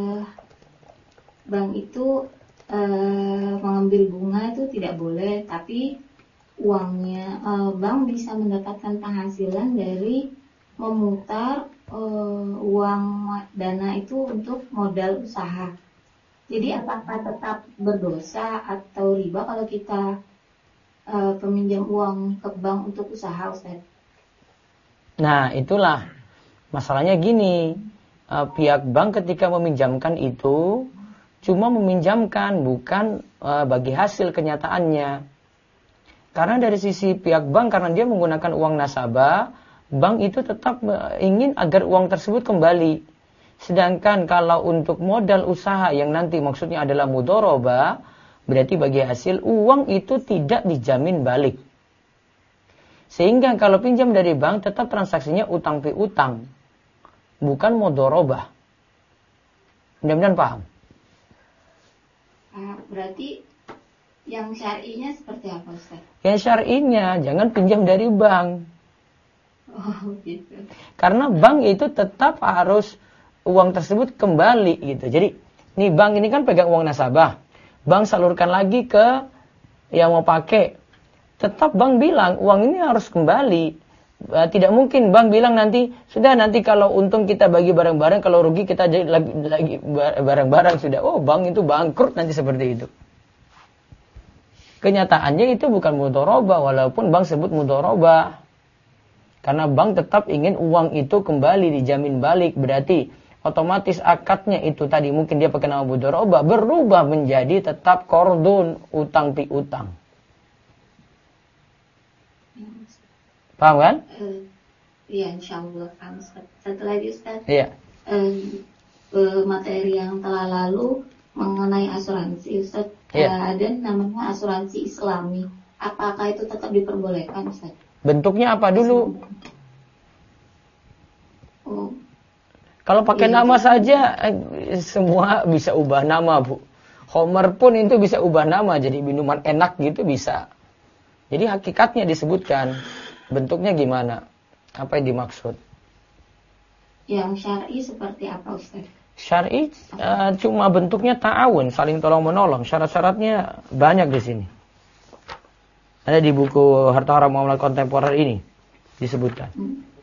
bank itu mengambil bunga itu tidak boleh, tapi uangnya bank bisa mendapatkan penghasilan dari memutar uang dana itu untuk modal usaha. Jadi apakah tetap berdosa atau riba kalau kita peminjam uang ke bank untuk usaha, Ustaz? Nah, itulah masalahnya gini. Pihak bank ketika meminjamkan itu cuma meminjamkan, bukan bagi hasil kenyataannya. Karena dari sisi pihak bank, karena dia menggunakan uang nasabah, bank itu tetap ingin agar uang tersebut kembali. Sedangkan kalau untuk modal usaha yang nanti maksudnya adalah mudharabah, berarti bagi hasil uang itu tidak dijamin balik. Sehingga kalau pinjam dari bank tetap transaksinya utang piutang, bukan mudharabah. Mudah-mudahan paham. Berarti yang syar'inya seperti apa, Ustaz? Yang syar'inya jangan pinjam dari bank. Oh, gitu. Karena bank itu tetap harus uang tersebut kembali gitu. Jadi, nih bank ini kan pegang uang nasabah. Bank salurkan lagi ke yang mau pakai. Tetap bank bilang uang ini harus kembali. Tidak mungkin bank bilang nanti, sudah nanti kalau untung kita bagi bareng-bareng, kalau rugi kita jadi lagi bareng-bareng sudah. Oh, bank itu bangkrut nanti seperti itu. Kenyataannya itu bukan mudharabah, walaupun bank sebut mudharabah. Karena bank tetap ingin uang itu kembali dijamin balik, berarti otomatis akadnya itu tadi mungkin dia pakai nama mudharabah berubah menjadi tetap qardun, utang piutang. Paham kan? Iya, insyaallah paham, Ustaz. Satu lagi, Ustaz. Iya. Materi yang telah lalu mengenai asuransi, Ustaz. Ada namanya asuransi Islami. Apakah itu tetap diperbolehkan, Ustaz? Bentuknya apa dulu? Kalau pakai nama saja, semua bisa ubah nama, Bu. Homer pun itu bisa ubah nama, jadi minuman enak gitu bisa. Jadi hakikatnya disebutkan. Bentuknya gimana? Apa yang dimaksud? Yang syar'i seperti apa, Ustaz? Syar'i cuma bentuknya ta'awun, saling tolong-menolong. Syarat-syaratnya banyak di sini. Ada di buku Harta Haram Muamalah Kontemporer ini disebutkan.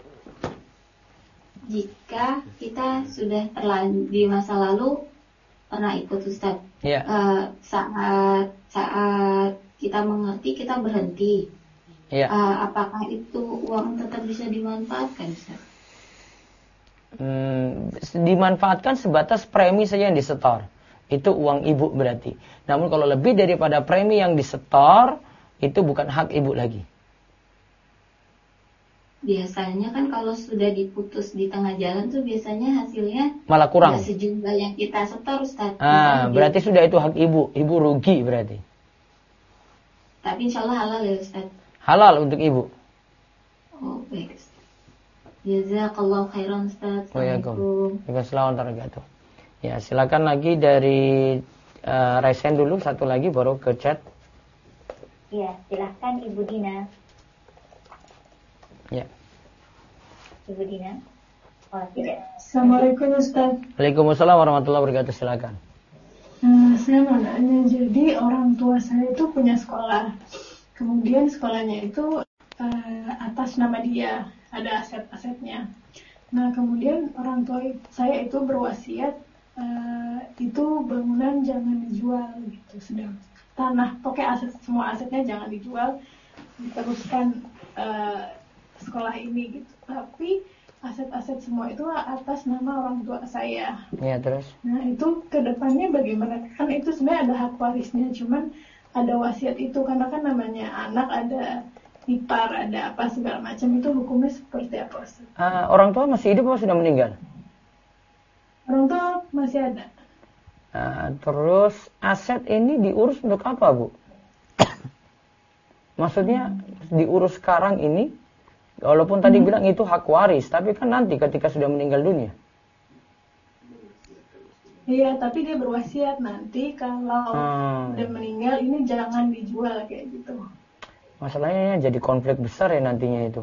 Jika kita sudah di masa lalu pernah ikut, Ustaz, saat kita mengerti kita berhenti, apakah itu uang tetap bisa dimanfaatkan, Ustaz? Dimanfaatkan sebatas premi saja yang disetor. Itu uang ibu berarti. Namun kalau lebih daripada premi yang disetor, itu bukan hak ibu lagi. Biasanya kan kalau sudah diputus di tengah jalan tuh biasanya hasilnya malah kurang. Sejumlah yang kita setor, Ustaz. Berarti sudah itu hak ibu. Ibu rugi berarti. Tapi insya Allah halal ya, Ustaz. Halal untuk ibu. Oh, baik. Jazakallahu khairan, Ustaz. Assalamualaikum. Waalaikumsalam. Ya, silakan lagi dari Resen dulu, satu lagi baru ke chat. Ya, silakan Ibu Dina. Ya. Ibu Dina. Oh, tidak. Assalamualaikum, Ustaz. Waalaikumsalam warahmatullahi wabarakatuh. Silakan. Saya mau nanya, jadi orang tua saya itu punya sekolah. Kemudian sekolahnya itu atas nama dia, ada aset-asetnya. Nah, kemudian orang tua saya itu berwasiat itu bangunan jangan dijual gitu, sedang tanah, pokoknya semua asetnya jangan dijual, diteruskan sekolah ini gitu. Tapi aset-aset semua itu atas nama orang tua saya. Iya, terus? Nah, itu ke depannya bagaimana? Kan itu sebenarnya ada hak warisnya, cuman ada wasiat itu, karena kan namanya anak ada ipar, ada apa segala macam, itu hukumnya seperti apa Ustaz? Orang tua masih hidup atau sudah meninggal? Orang tua masih ada. Terus aset ini diurus untuk apa, Bu? Maksudnya diurus sekarang ini, walaupun tadi bilang itu hak waris, tapi kan nanti ketika sudah meninggal dunia. Iya, tapi dia berwasiat nanti kalau udah meninggal ini jangan dijual kayak gitu. Masalahnya jadi konflik besar ya nantinya itu.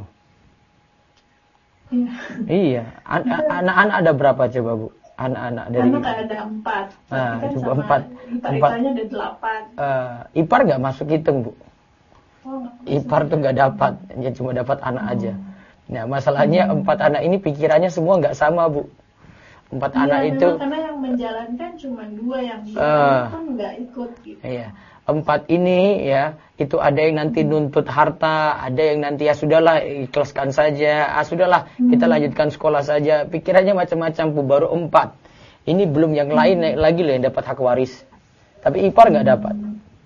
Iya. Iya. Anak-anak ada berapa coba, Bu? Anak-anak dari anak ada 4. Kan coba sama 4. ipar-iparnya ada 8. Ipar nggak masuk hitung, Bu. Ipar tuh nggak dapat, dia cuma dapat anak aja. Nah, masalahnya 4 anak ini pikirannya semua nggak sama, Bu. 4 anak itu karena yang menjalankan cuma 2, yang pun nggak ikut gitu. Iya. 4 ini ya, itu ada yang nanti nuntut harta, ada yang nanti ya sudahlah ikhlaskan saja, sudahlah kita lanjutkan sekolah saja. Pikirannya macam-macam, Bu, baru 4. Ini belum yang lain lagi loh yang dapat hak waris. Tapi ipar nggak dapat.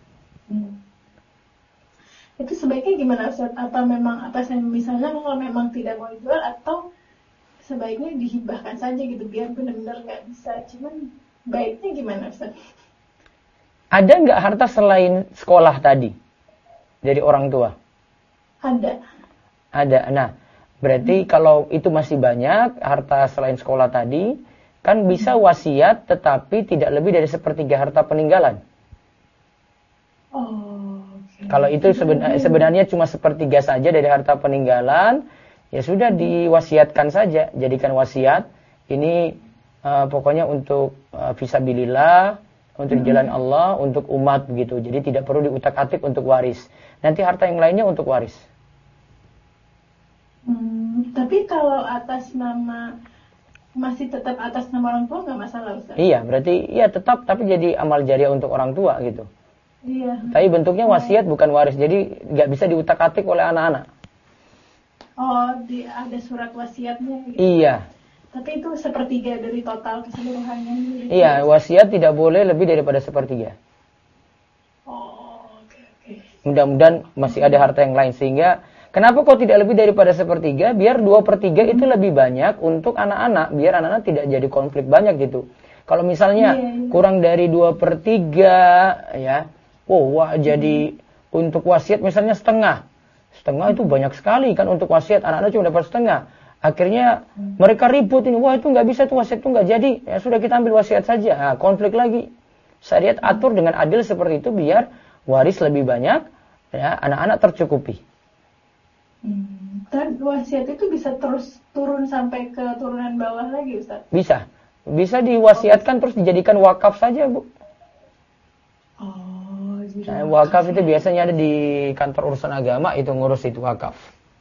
Itu sebaiknya gimana Ustaz? Apa memang atasnya misalnya kalau memang tidak mau dijual, atau sebaiknya dihibahkan saja gitu biar benar-benar nggak bisa? Cuman baiknya gimana Ustaz? Ada nggak harta selain sekolah tadi dari orang tua? Ada. Nah, berarti kalau itu masih banyak harta selain sekolah tadi, kan bisa wasiat tetapi tidak lebih dari 1/3 harta peninggalan. Kalau itu sebenarnya cuma 1/3 saja dari harta peninggalan, ya sudah diwasiatkan saja, jadikan wasiat. Ini pokoknya untuk fisabilillah, untuk jalan Allah, untuk umat begitu. Jadi tidak perlu diutak-atik untuk waris. Nanti harta yang lainnya untuk waris. Tapi kalau atas nama masih tetap atas nama orang tua nggak masalah Ustaz? Iya, berarti iya tetap, tapi jadi amal jariah untuk orang tua gitu. Iya. Tapi bentuknya wasiat bukan waris, jadi nggak bisa diutak-atik oleh anak-anak. Ada surat wasiatnya gitu. Iya. Tapi itu 1/3 dari total keseluruhannya. Iya, wasiat tidak boleh lebih daripada 1/3. Oke. Mudah-mudahan masih ada harta yang lain, sehingga kenapa kok tidak lebih daripada 1/3? Biar 2/3 itu lebih banyak untuk anak-anak, biar anak-anak tidak jadi konflik banyak gitu. Kalau misalnya kurang dari 2/3 ya, jadi untuk wasiat misalnya setengah itu banyak sekali kan untuk wasiat, anak-anak cuma dapat setengah. Akhirnya mereka ribut ini, itu nggak bisa tuh, wasiat tuh nggak jadi. Ya sudah, kita ambil wasiat saja. Nah, konflik lagi. Syariat atur dengan adil seperti itu biar waris lebih banyak, ya anak-anak tercukupi. Dan wasiat itu bisa terus turun sampai ke turunan bawah lagi Ustaz? Bisa diwasiatkan terus dijadikan wakaf saja, Bu. Wakaf itu biasanya ada di kantor urusan agama, itu ngurus itu wakaf.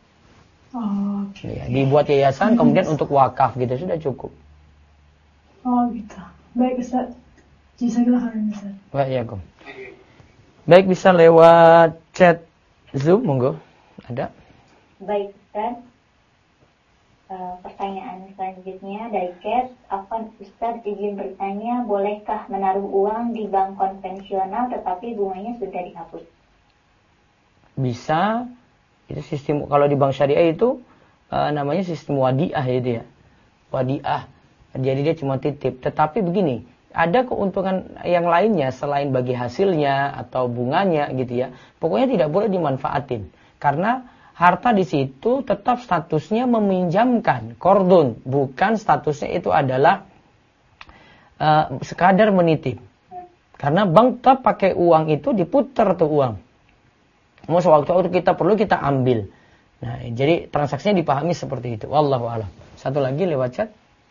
Ya, dibuat yayasan kemudian untuk wakaf gitu, sudah cukup. Gitu. Baik Ustaz. Jazakallahu khairan Ustaz. Waalaikumsalam. Baik, bisa lewat chat Zoom, monggo. Ada? Baik Ustaz. Pertanyaan selanjutnya dari chat, Afwan Ustaz izin bertanya, bolehkah menaruh uang di bank konvensional tetapi bunganya sudah dihapus? Bisa. Itu sistem, kalau di bank syariah itu namanya sistem wadiah itu ya. Wadiah. Jadi dia cuma titip. Tetapi begini, ada keuntungan yang lainnya selain bagi hasilnya atau bunganya gitu ya. Pokoknya tidak boleh dimanfaatin. Karena harta di situ tetap statusnya meminjamkan, qardun, bukan statusnya itu adalah sekadar menitip. Karena bank tetap pakai uang itu, diputar tuh uang. Mau sewaktu-waktu kita perlu, kita ambil. Nah, jadi transaksinya dipahami seperti itu. Wallahu a'lam. Satu lagi lewat chat.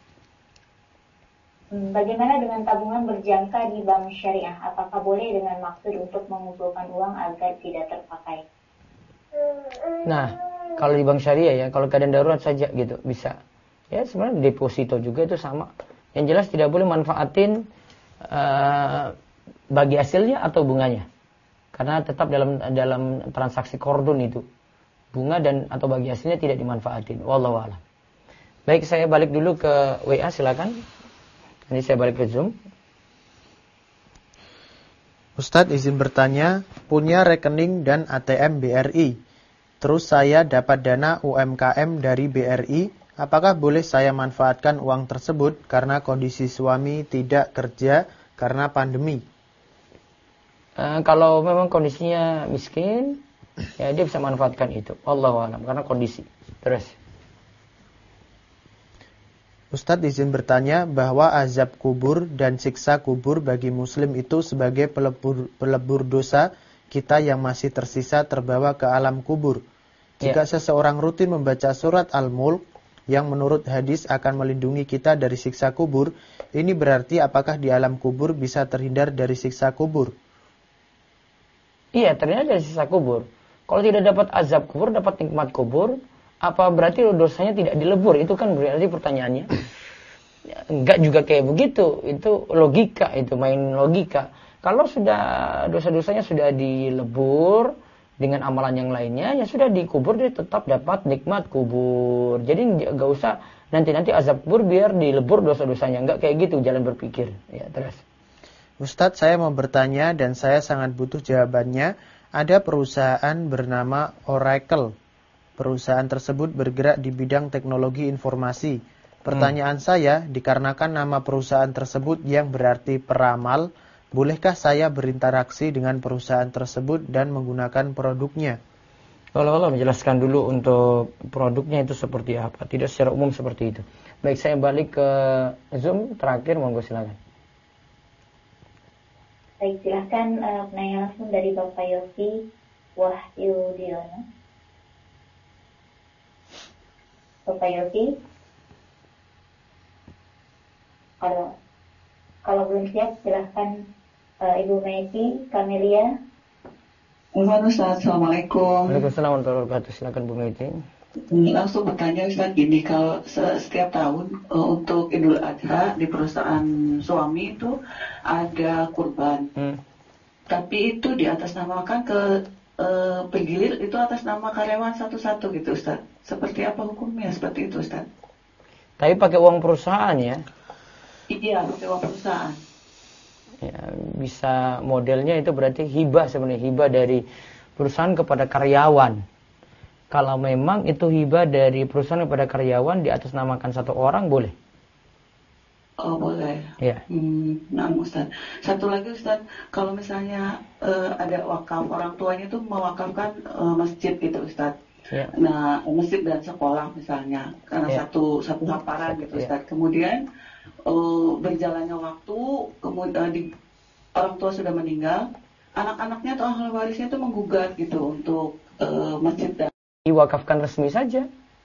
Bagaimana dengan tabungan berjangka di bank syariah? Apakah boleh dengan maksud untuk mengumpulkan uang agar tidak terpakai? Nah, kalau di bank syariah ya, kalau keadaan darurat saja gitu, bisa. Ya, sebenarnya deposito juga itu sama. Yang jelas tidak boleh manfaatin bagi hasilnya atau bunganya. Karena tetap dalam transaksi qardun itu, bunga dan atau bagi hasilnya tidak dimanfaatin. Wallahu a'lam. Baik, saya balik dulu ke WA, silakan. Ini saya balik ke Zoom. Ustadz izin bertanya, punya rekening dan ATM BRI. Terus saya dapat dana UMKM dari BRI, apakah boleh saya manfaatkan uang tersebut karena kondisi suami tidak kerja karena pandemi? Kalau memang kondisinya miskin, ya dia bisa manfaatkan itu. Wallahu a'lam, karena kondisi. Terus. Ustadz izin bertanya bahwa azab kubur dan siksa kubur bagi muslim itu sebagai pelebur dosa kita yang masih tersisa terbawa ke alam kubur. Jika seseorang rutin membaca surat Al-Mulk yang menurut hadis akan melindungi kita dari siksa kubur, ini berarti apakah di alam kubur bisa terhindar dari siksa kubur? Iya, terhindar dari siksa kubur. Kalau tidak dapat azab kubur, dapat nikmat kubur, apa berarti dosanya tidak dilebur? Itu kan berarti pertanyaannya. Ya, enggak juga kayak begitu. Itu logika, itu main logika. Kalau sudah dosa-dosanya sudah dilebur dengan amalan yang lainnya, ya sudah dikubur, dia tetap dapat nikmat kubur. Jadi enggak usah nanti azab kubur biar dilebur dosa-dosanya. Enggak kayak gitu jalan berpikir. Ya, terus. Ustadz, saya mau bertanya dan saya sangat butuh jawabannya. Ada perusahaan bernama Oracle. Perusahaan tersebut bergerak di bidang teknologi informasi. Pertanyaan saya, dikarenakan nama perusahaan tersebut yang berarti peramal, bolehkah saya berinteraksi dengan perusahaan tersebut dan menggunakan produknya? Kalau Allah menjelaskan dulu untuk produknya itu seperti apa. Tidak secara umum seperti itu. Baik, saya balik ke Zoom. Terakhir, monggo silakan. Baik, silahkan penanya langsung dari Bapak Yofi Wahyudiono. Bapak Yofi, kalau belum siap silahkan Ibu Meti Kamelia. Ustaz, Assalamualaikum. Waalaikumsalam warahmatullahi wabarakatuh. Silakan Bu Meti. Langsung bertanya Ustaz, gini, kalau setiap tahun untuk Idul Adha di perusahaan suami itu ada kurban, tapi itu diatasnamakan ke bergilir itu atas nama karyawan satu-satu gitu Ustaz. Seperti apa hukumnya seperti itu Ustaz? Tapi pakai uang perusahaan ya? Iya, pakai uang perusahaan. Ya, bisa modelnya itu berarti hibah sebenarnya, hibah dari perusahaan kepada karyawan. Kalau memang itu hibah dari perusahaan kepada karyawan diatasnamakan satu orang, boleh. Oh, boleh. Ya. Nah, Ustaz. Satu lagi Ustaz, kalau misalnya ada wakaf, orang tuanya tuh mewakafkan masjid gitu Ustaz. Ya. Nah, masjid dan sekolah misalnya, karena satu hamparan gitu Ustaz. Kemudian berjalannya waktu, kemudian orang tua sudah meninggal, anak-anaknya atau ahli warisnya tuh menggugat gitu untuk masjid dan diwakafkan resmi saja.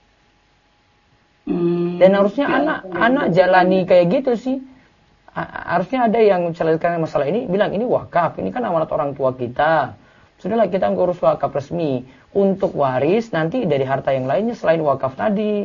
Dan harusnya anak jalani kayak gitu sih. Harusnya ada yang menyelesaikan masalah ini, bilang ini wakaf, ini kan amanat orang tua kita. Sudahlah kita ngurus wakaf resmi. Untuk waris nanti dari harta yang lainnya selain wakaf tadi.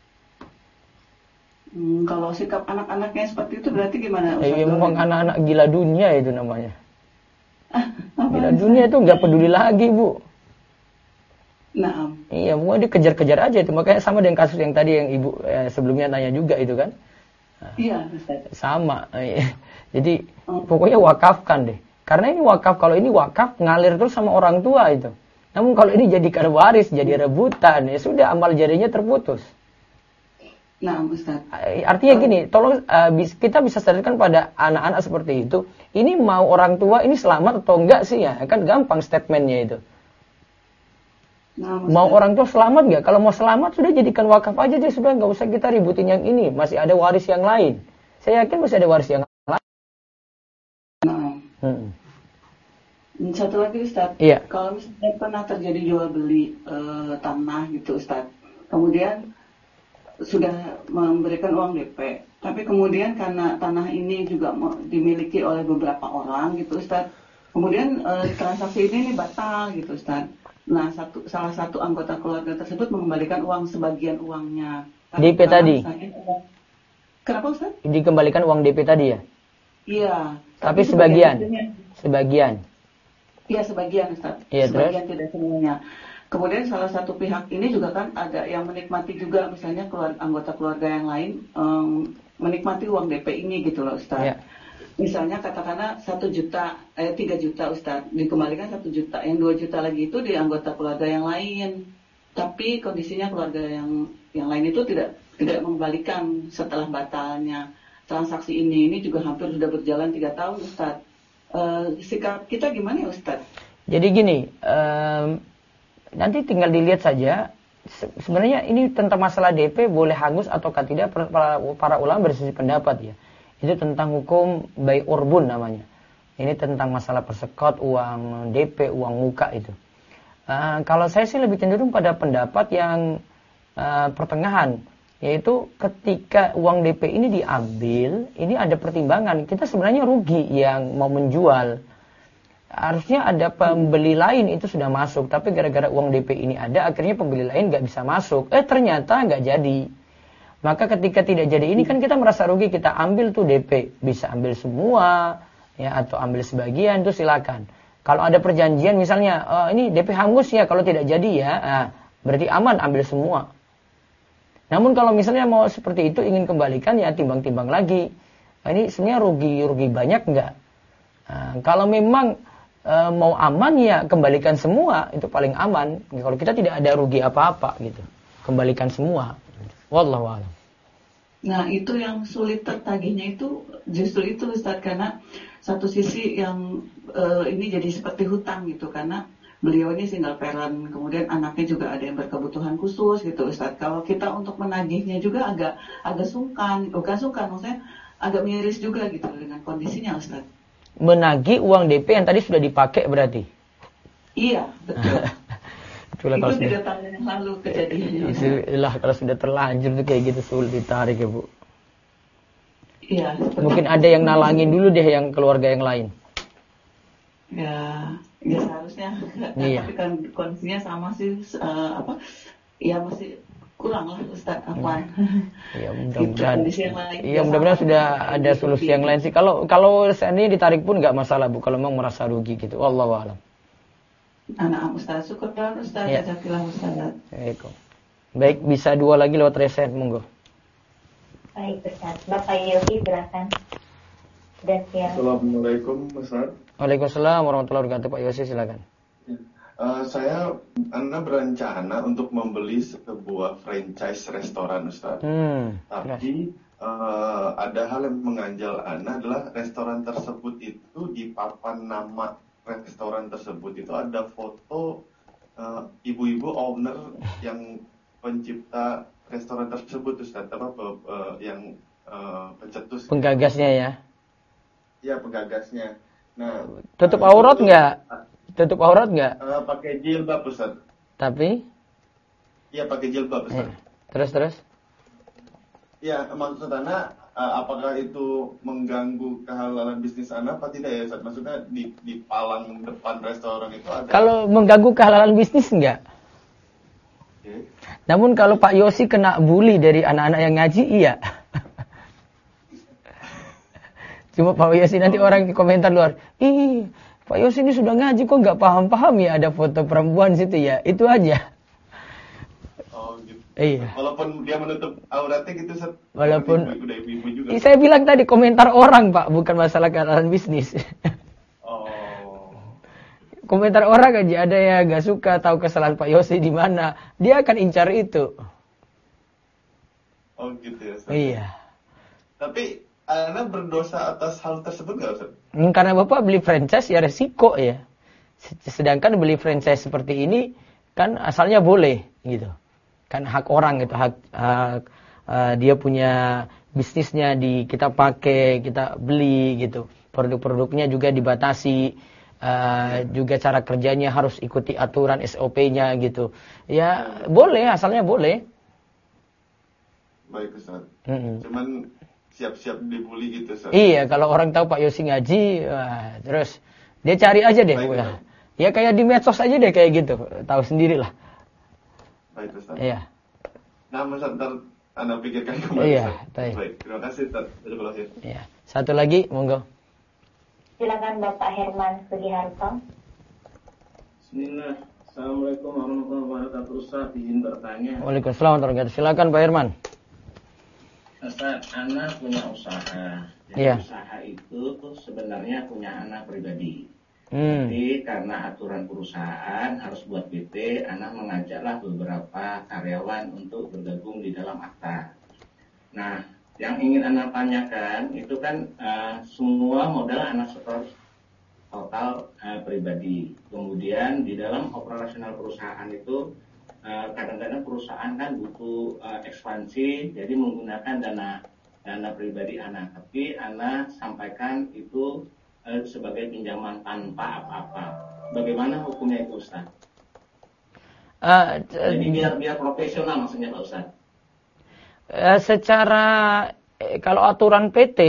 Kalau sikap anak-anaknya seperti itu berarti gimana? Memang anak-anak gila dunia itu namanya. Gila dunia itu nggak peduli lagi, Bu. Nah. Iya, mau dikejar-kejar aja itu. Makanya sama dengan kasus yang tadi yang Ibu sebelumnya nanya juga itu kan. Iya, Ustaz. Sama. Jadi pokoknya wakafkan deh. Karena ini wakaf, kalau ini wakaf ngalir terus sama orang tua itu. Namun kalau ini jadikan waris, jadi rebutan, ya sudah amal jarinya terputus. Nah, Ustaz. Artinya gini, tolong kita bisa sadarkan pada anak-anak seperti itu. Ini mau orang tua ini selamat atau enggak sih ya? Kan gampang statementnya itu. Nah, mau orang tua selamat nggak? Kalau mau selamat sudah jadikan wakaf aja deh, sudah nggak usah kita ributin yang ini. Masih ada waris yang lain. Saya yakin masih ada waris yang lain. Nah. Satu lagi Ustaz. Iya. Kalau misalnya pernah terjadi jual beli tanah gitu Ustaz. Kemudian sudah memberikan uang DP. Tapi kemudian karena tanah ini juga dimiliki oleh beberapa orang gitu Ustaz. Kemudian transaksi ini batal gitu Ustaz. Nah, salah satu anggota keluarga tersebut mengembalikan sebagian uangnya. DP tadi? Kenapa Ustaz? Dikembalikan uang DP tadi ya? Iya. Tapi sebagian? Sebagian? Iya, sebagian Ustaz. Iya, sebagian tidak semuanya. Kemudian salah satu pihak ini juga kan ada yang menikmati juga, misalnya anggota keluarga yang lain menikmati uang DP ini gitu loh Ustaz. Iya. misalnya katakanlah 1 juta, 3 juta Ustadz, dikembalikan 1 juta, yang 2 juta lagi itu di anggota keluarga yang lain. Tapi kondisinya keluarga yang lain itu tidak mengembalikan setelah batalnya transaksi ini. Ini juga hampir sudah berjalan 3 tahun Ustadz. Sikap kita gimana ya Ustadz? Jadi gini, nanti tinggal dilihat saja. Sebenarnya ini tentang masalah DP boleh hangus ataukah tidak, para ulama berselisih pendapat ya. Itu tentang hukum bai urbun namanya. Ini tentang masalah persekot, uang DP, uang muka itu. Kalau saya sih lebih cenderung pada pendapat yang pertengahan. Yaitu ketika uang DP ini diambil, ini ada pertimbangan. Kita sebenarnya rugi yang mau menjual. Harusnya ada pembeli lain itu sudah masuk. Tapi gara-gara uang DP ini ada, akhirnya pembeli lain nggak bisa masuk. Ternyata nggak jadi. Maka ketika tidak jadi ini kan kita merasa rugi, kita ambil tuh DP, bisa ambil semua ya atau ambil sebagian itu silakan. Kalau ada perjanjian misalnya ini DP hangus ya, kalau tidak jadi ya, berarti aman ambil semua. Namun kalau misalnya mau seperti itu ingin kembalikan ya timbang-timbang lagi. Ini sebenarnya rugi banyak enggak? Kalau memang mau aman ya kembalikan semua, itu paling aman. Kalau kita tidak ada rugi apa-apa gitu, kembalikan semua. Wallahu a'lam. Nah itu yang sulit tertagihnya itu justru itu Ustadz, karena satu sisi yang ini jadi seperti hutang gitu, karena beliau ini single parent, kemudian anaknya juga ada yang berkebutuhan khusus gitu Ustadz. Kalau kita untuk menagihnya juga agak sungkan, bukan sungkan maksudnya agak miris juga gitu dengan kondisinya Ustadz. Menagih uang DP yang tadi sudah dipakai berarti? Iya betul. Itu kalau 3 tahun yang lalu kejadiannya. Itulah kalau sudah terlanjur tuh kayak gitu sulit ditarik ya Bu. Iya. Mungkin ada yang nalangin dulu deh yang keluarga yang lain. Ya seharusnya. Iya. Tapi kan kondisinya sama sih ya masih kurang lah Ustadz apa. Ya mudah-mudahan. Iya mudah-mudahan sudah ada solusi yang lain sih. Kalau seandainya ditarik pun nggak masalah Bu. Kalau memang merasa rugi gitu. Wallahu a'lam. Anak Ustaz, syukurlah Ustaz, jazakallah Ustaz. Baik, bisa 2 lagi lewat reset, monggo. Baik Ustaz, Bapak Yogi silakan. Dan Assalamualaikum Ustaz. Waalaikumsalam warahmatullahi wabarakatuh. Pak Yosi silakan. Anda berencana untuk membeli sebuah franchise restoran Ustaz. Tapi ada hal yang mengganjal Anda adalah restoran tersebut itu di papan nama restoran tersebut itu ada foto ibu-ibu owner yang pencipta restoran tersebut Ustaz, yang pencetus penggagasnya ya. Ya, penggagasnya. Nah, tutup aurat nggak? Tutup aurat nggak? Pakai jilbab Ustaz. Tapi? Iya, pakai jilbab Ustaz. Terus? Ya, maksud Anda apakah itu mengganggu kehalalan bisnis Anda apa tidak ya Ustaz? Maksudnya di palang depan restoran itu ada. Kalau mengganggu kehalalan bisnis enggak. Okay. Namun kalau Pak Yosi kena bully dari anak-anak yang ngaji, iya. Cuma Pak Yosi nanti orang di komentar luar, ih Pak Yosi ini sudah ngaji kok nggak paham-paham ya ada foto perempuan situ ya. Itu aja. Iya. Walaupun dia menutup auratnya gitu, walaupun ibu juga. Saya bilang tadi komentar orang Pak, bukan masalah kehalalan bisnis. Komentar orang aja ada yang gak suka tahu kesalahan Pak Yosi di mana, dia akan incar itu. Oh gitu ya. Ustaz. Iya. Tapi Anda berdosa atas hal tersebut nggak Ustaz? Karena Bapak beli franchise ya resiko ya. Sedangkan beli franchise seperti ini kan asalnya boleh gitu. Kan hak orang gitu, hak dia punya bisnisnya kita pakai, kita beli gitu. Produk-produknya juga dibatasi, juga cara kerjanya harus ikuti aturan SOP-nya gitu. Ya boleh, asalnya boleh. Baik Ustaz. Cuman siap-siap dibully gitu Ustaz. Iya, kalau orang tahu Pak Yosi ngaji, terus dia cari aja deh. Baik, ya kayak di medsos aja deh kayak gitu, tahu sendirilah. Baik Ustaz. Iya. Nah, Ustaz, Anda pikirkan kembali. Iya, baik. Terima kasih Ustaz. Iya. Satu lagi, monggo. Silakan Bapak Herman Sugiharto. Bismillah. Assalamualaikum warahmatullahi wabarakatuh. Ustaz, izin bertanya. Waalaikumsalam warahmatullahi wabarakatuh. Silakan Pak Herman. Ustaz, anak punya usaha. Jadi usaha itu sebenarnya punya anak pribadi. Tapi karena aturan perusahaan harus buat PT, anak mengajaklah beberapa karyawan untuk bergabung di dalam akta. Nah, yang ingin anak tanyakan itu kan semua modal anak setor total pribadi. Kemudian di dalam operasional perusahaan itu kadang-kadang perusahaan kan butuh ekspansi, jadi menggunakan dana pribadi anak. Tapi anak sampaikan itu sebagai pinjaman tanpa apa-apa. Bagaimana hukumnya itu, Ustaz? Jadi biar profesional maksudnya Pak Ustaz. Secara kalau aturan PT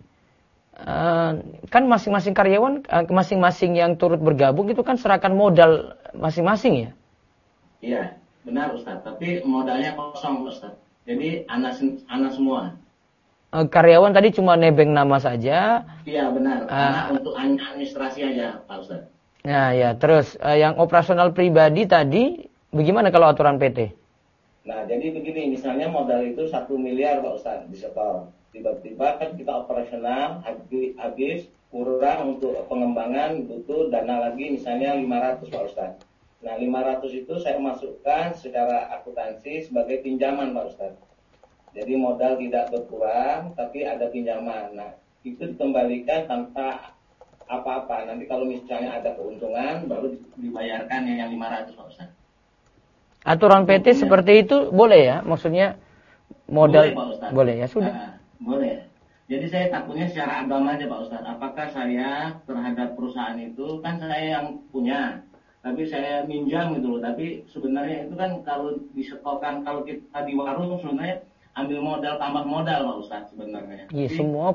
kan masing-masing karyawan, masing-masing yang turut bergabung itu kan serahkan modal masing-masing ya? Iya, benar Ustaz. Tapi modalnya kosong Ustaz. Jadi anak semua. Karyawan tadi cuma nebeng nama saja. Iya benar. Anak untuk administrasi aja Pak Ustaz. Nah ya, terus yang operasional pribadi tadi bagaimana kalau aturan PT? Nah jadi begini, misalnya modal itu 1 miliar Pak Ustaz disetor. Tiba-tiba kan kita operasional habis kurang untuk pengembangan, butuh dana lagi misalnya 500 Pak Ustaz. Nah 500 itu saya masukkan secara akuntansi sebagai pinjaman Pak Ustaz. Jadi modal tidak berkurang tapi ada pinjaman. Nah itu dikembalikan tanpa apa-apa. Nanti kalau misalnya ada keuntungan baru dibayarkan yang 500 Pak Ustaz. Aturan PT seperti itu boleh ya? Maksudnya modal boleh ya sudah. Boleh. Jadi saya takutnya secara agama aja Pak Ustaz. Apakah saya terhadap perusahaan itu kan saya yang punya, tapi saya minjam gitu loh. Tapi sebenarnya itu kan kalau disetorkan, kalau kita di warung sebenarnya ambil modal tambah modal Pak Ustaz sebenarnya. Iya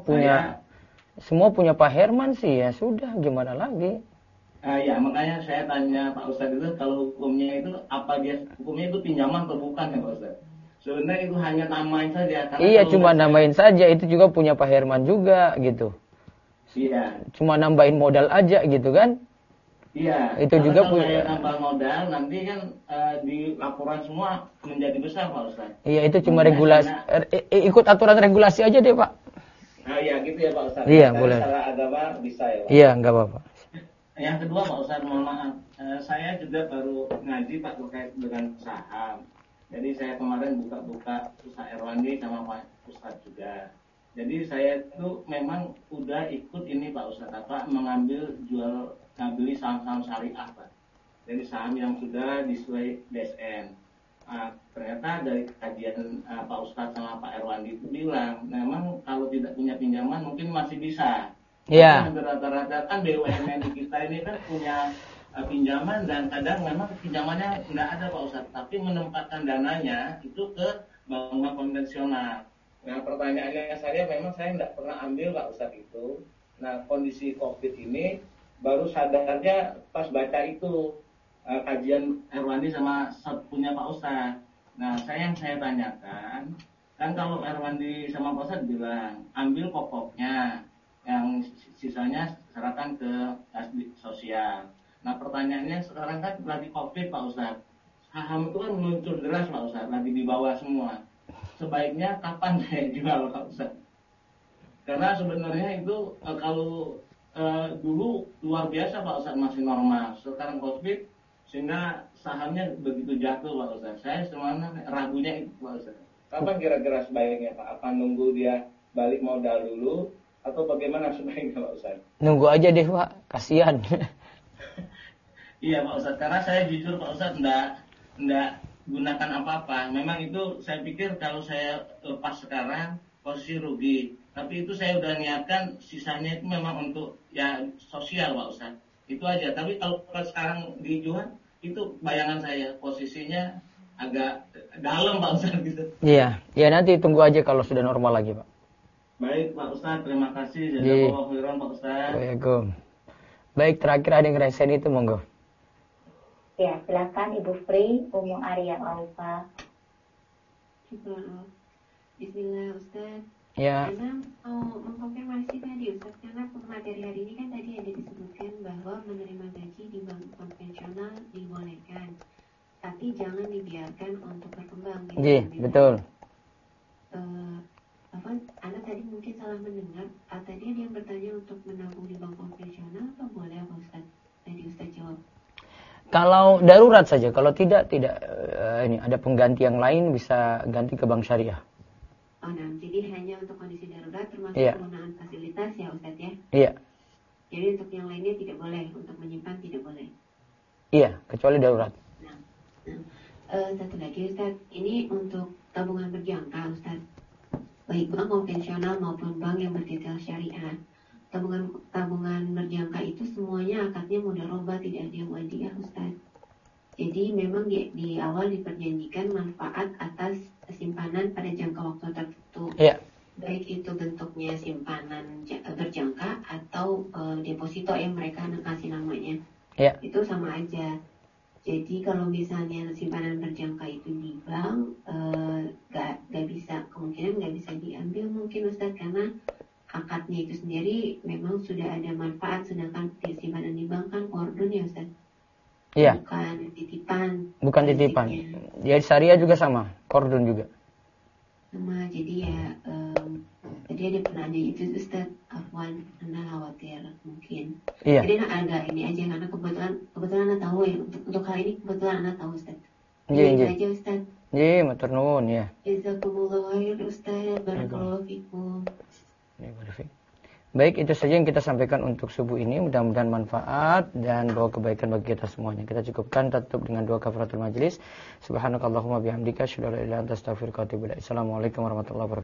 semua punya Pak Herman sih ya sudah gimana lagi? Ya makanya saya tanya Pak Ustaz itu kalau hukumnya itu apa dia hukumnya itu pinjaman atau bukan ya Pak Ustaz? Sebenarnya itu hanya namain saja. Iya cuma namain saja itu juga punya Pak Herman juga gitu. Iya. Cuma nambahin modal aja gitu kan? Iya. Itu juga kalau punya. Saya nambah modal nanti kan di laporan semua menjadi besar Pak Ustaz. Iya itu cuma regulasi. Ikut aturan regulasi aja deh Pak. Iya gitu ya Pak Ustaz. Iya boleh. Secara agama bisa ya Pak. Iya nggak apa-apa. Yang kedua Pak Ustaz mohon maaf. Saya juga baru ngaji Pak terkait dengan saham. Jadi saya kemarin buka-buka Ustaz Erwandi sama Pak Ustaz juga. Jadi saya itu memang udah ikut ini Pak Ustaz mengambil jual beli saham-saham syariah Pak. Jadi saham yang sudah disesuai DSN. Ternyata dari kajian Pak Ustaz sama Pak Erwandi itu bilang memang kalau tidak punya pinjaman mungkin masih bisa. Iya. Rata-rata kan BUMN di kita ini kan punya pinjaman dan kadang memang pinjamannya nggak ada Pak Ustadz, tapi menempatkan dananya itu ke bank konvensional. Nah pertanyaannya saya memang saya nggak pernah ambil Pak Ustadz itu. Nah kondisi COVID ini baru sadarnya pas baca itu kajian Erwandi sama punya Pak Ustadz. Nah yang saya tanyakan kan kalau Erwandi sama Pak Ustadz bilang ambil pokoknya, yang sisanya serahkan ke sosial. Nah pertanyaannya sekarang kan lagi COVID Pak Ustadz. Saham itu kan meluncur deras Pak Ustadz, lagi di bawah semua. Sebaiknya kapan saya jual Pak Ustadz? Karena sebenarnya itu kalau dulu luar biasa Pak Ustadz masih normal. Sekarang COVID sehingga sahamnya begitu jatuh Pak Ustadz. Saya sebenarnya ragunya itu Pak Ustadz. Kapan kira-kira sebaiknya Pak? Apa nunggu dia balik modal dulu atau bagaimana sebaiknya Pak Ustadz? Nunggu aja deh Pak, kasihan. Iya Pak Ustadz, karena saya jujur Pak Ustadz enggak gunakan apa-apa. Memang itu saya pikir kalau saya lepas sekarang posisi rugi. Tapi itu saya udah niatkan sisanya itu memang untuk ya sosial Pak Ustadz. Itu aja. Tapi kalau sekarang dijual itu bayangan saya posisinya agak dalam Pak Ustadz gitu. Iya, ya nanti tunggu aja kalau sudah normal lagi Pak. Baik Pak Ustadz, terima kasih. Jazakallahu khairan Pak Ustadz. Waalaikumsalam. Baik, terakhir ada yang ngerasain itu monggo. Ya, silakan Ibu Fri, Umu Arya Alfa. Bismillah Ustaz. Ya. Karena mau mengkonfirmasi tadi Ustaz, karena materi hari ini kan tadi ada disebutkan bahwa menerima gaji di bank konvensional dibolehkan, tapi jangan dibiarkan untuk berkembang. Iya, betul. Kalau darurat saja, kalau tidak ini ada pengganti yang lain bisa ganti ke bank syariah. Oh, nah, jadi hanya untuk kondisi darurat termasuk penggunaan fasilitas ya Ustadz ya? Iya. Jadi untuk yang lainnya tidak boleh, untuk menyimpan tidak boleh? Iya, kecuali darurat. Nah, satu lagi Ustadz, ini untuk tabungan berjangka Ustadz, baik bank konvensional maupun bank yang bertitel syariah. Tabungan berjangka itu semuanya akadnya mudharabah, tidak ada yang wadiah Ustaz. Jadi memang di awal diperjanjikan manfaat atas simpanan pada jangka waktu tertentu. Yeah. Baik itu bentuknya simpanan berjangka atau deposito yang mereka kasih namanya. Yeah. Itu sama aja. Jadi kalau misalnya simpanan berjangka itu di bank, gak bisa, kemungkinan gak bisa diambil mungkin Ustaz, karena akadnya itu sendiri memang sudah ada manfaat, sedangkan simpanan di bank kan kordon ya Ustaz? Iya. Bukan titipan. Bukan titipan. Ya syariah juga sama, kordon juga. Sama, jadi ya tadi ada pernah ada itu Ustaz, Afwan, Anda khawatir mungkin. Iya. Jadi agak ini aja karena kebetulan Anda tahu ya, untuk hal ini kebetulan Anda tahu Ustaz. Iya, Itu aja Ustaz. Iya, matur nuwun ya. Jazakumullah khair Ustaz, barakallahu fikum. Baik, itu saja yang kita sampaikan untuk subuh ini. Mudah-mudahan manfaat dan bawa kebaikan bagi kita semuanya. Kita cukupkan, tutup dengan doa kafaratul majlis. Subhanakallahumma bihamdika asyhadu an la ilaha illa anta astaghfiruka wa atubu ilaik. Assalamualaikum warahmatullahi wabarakatuh.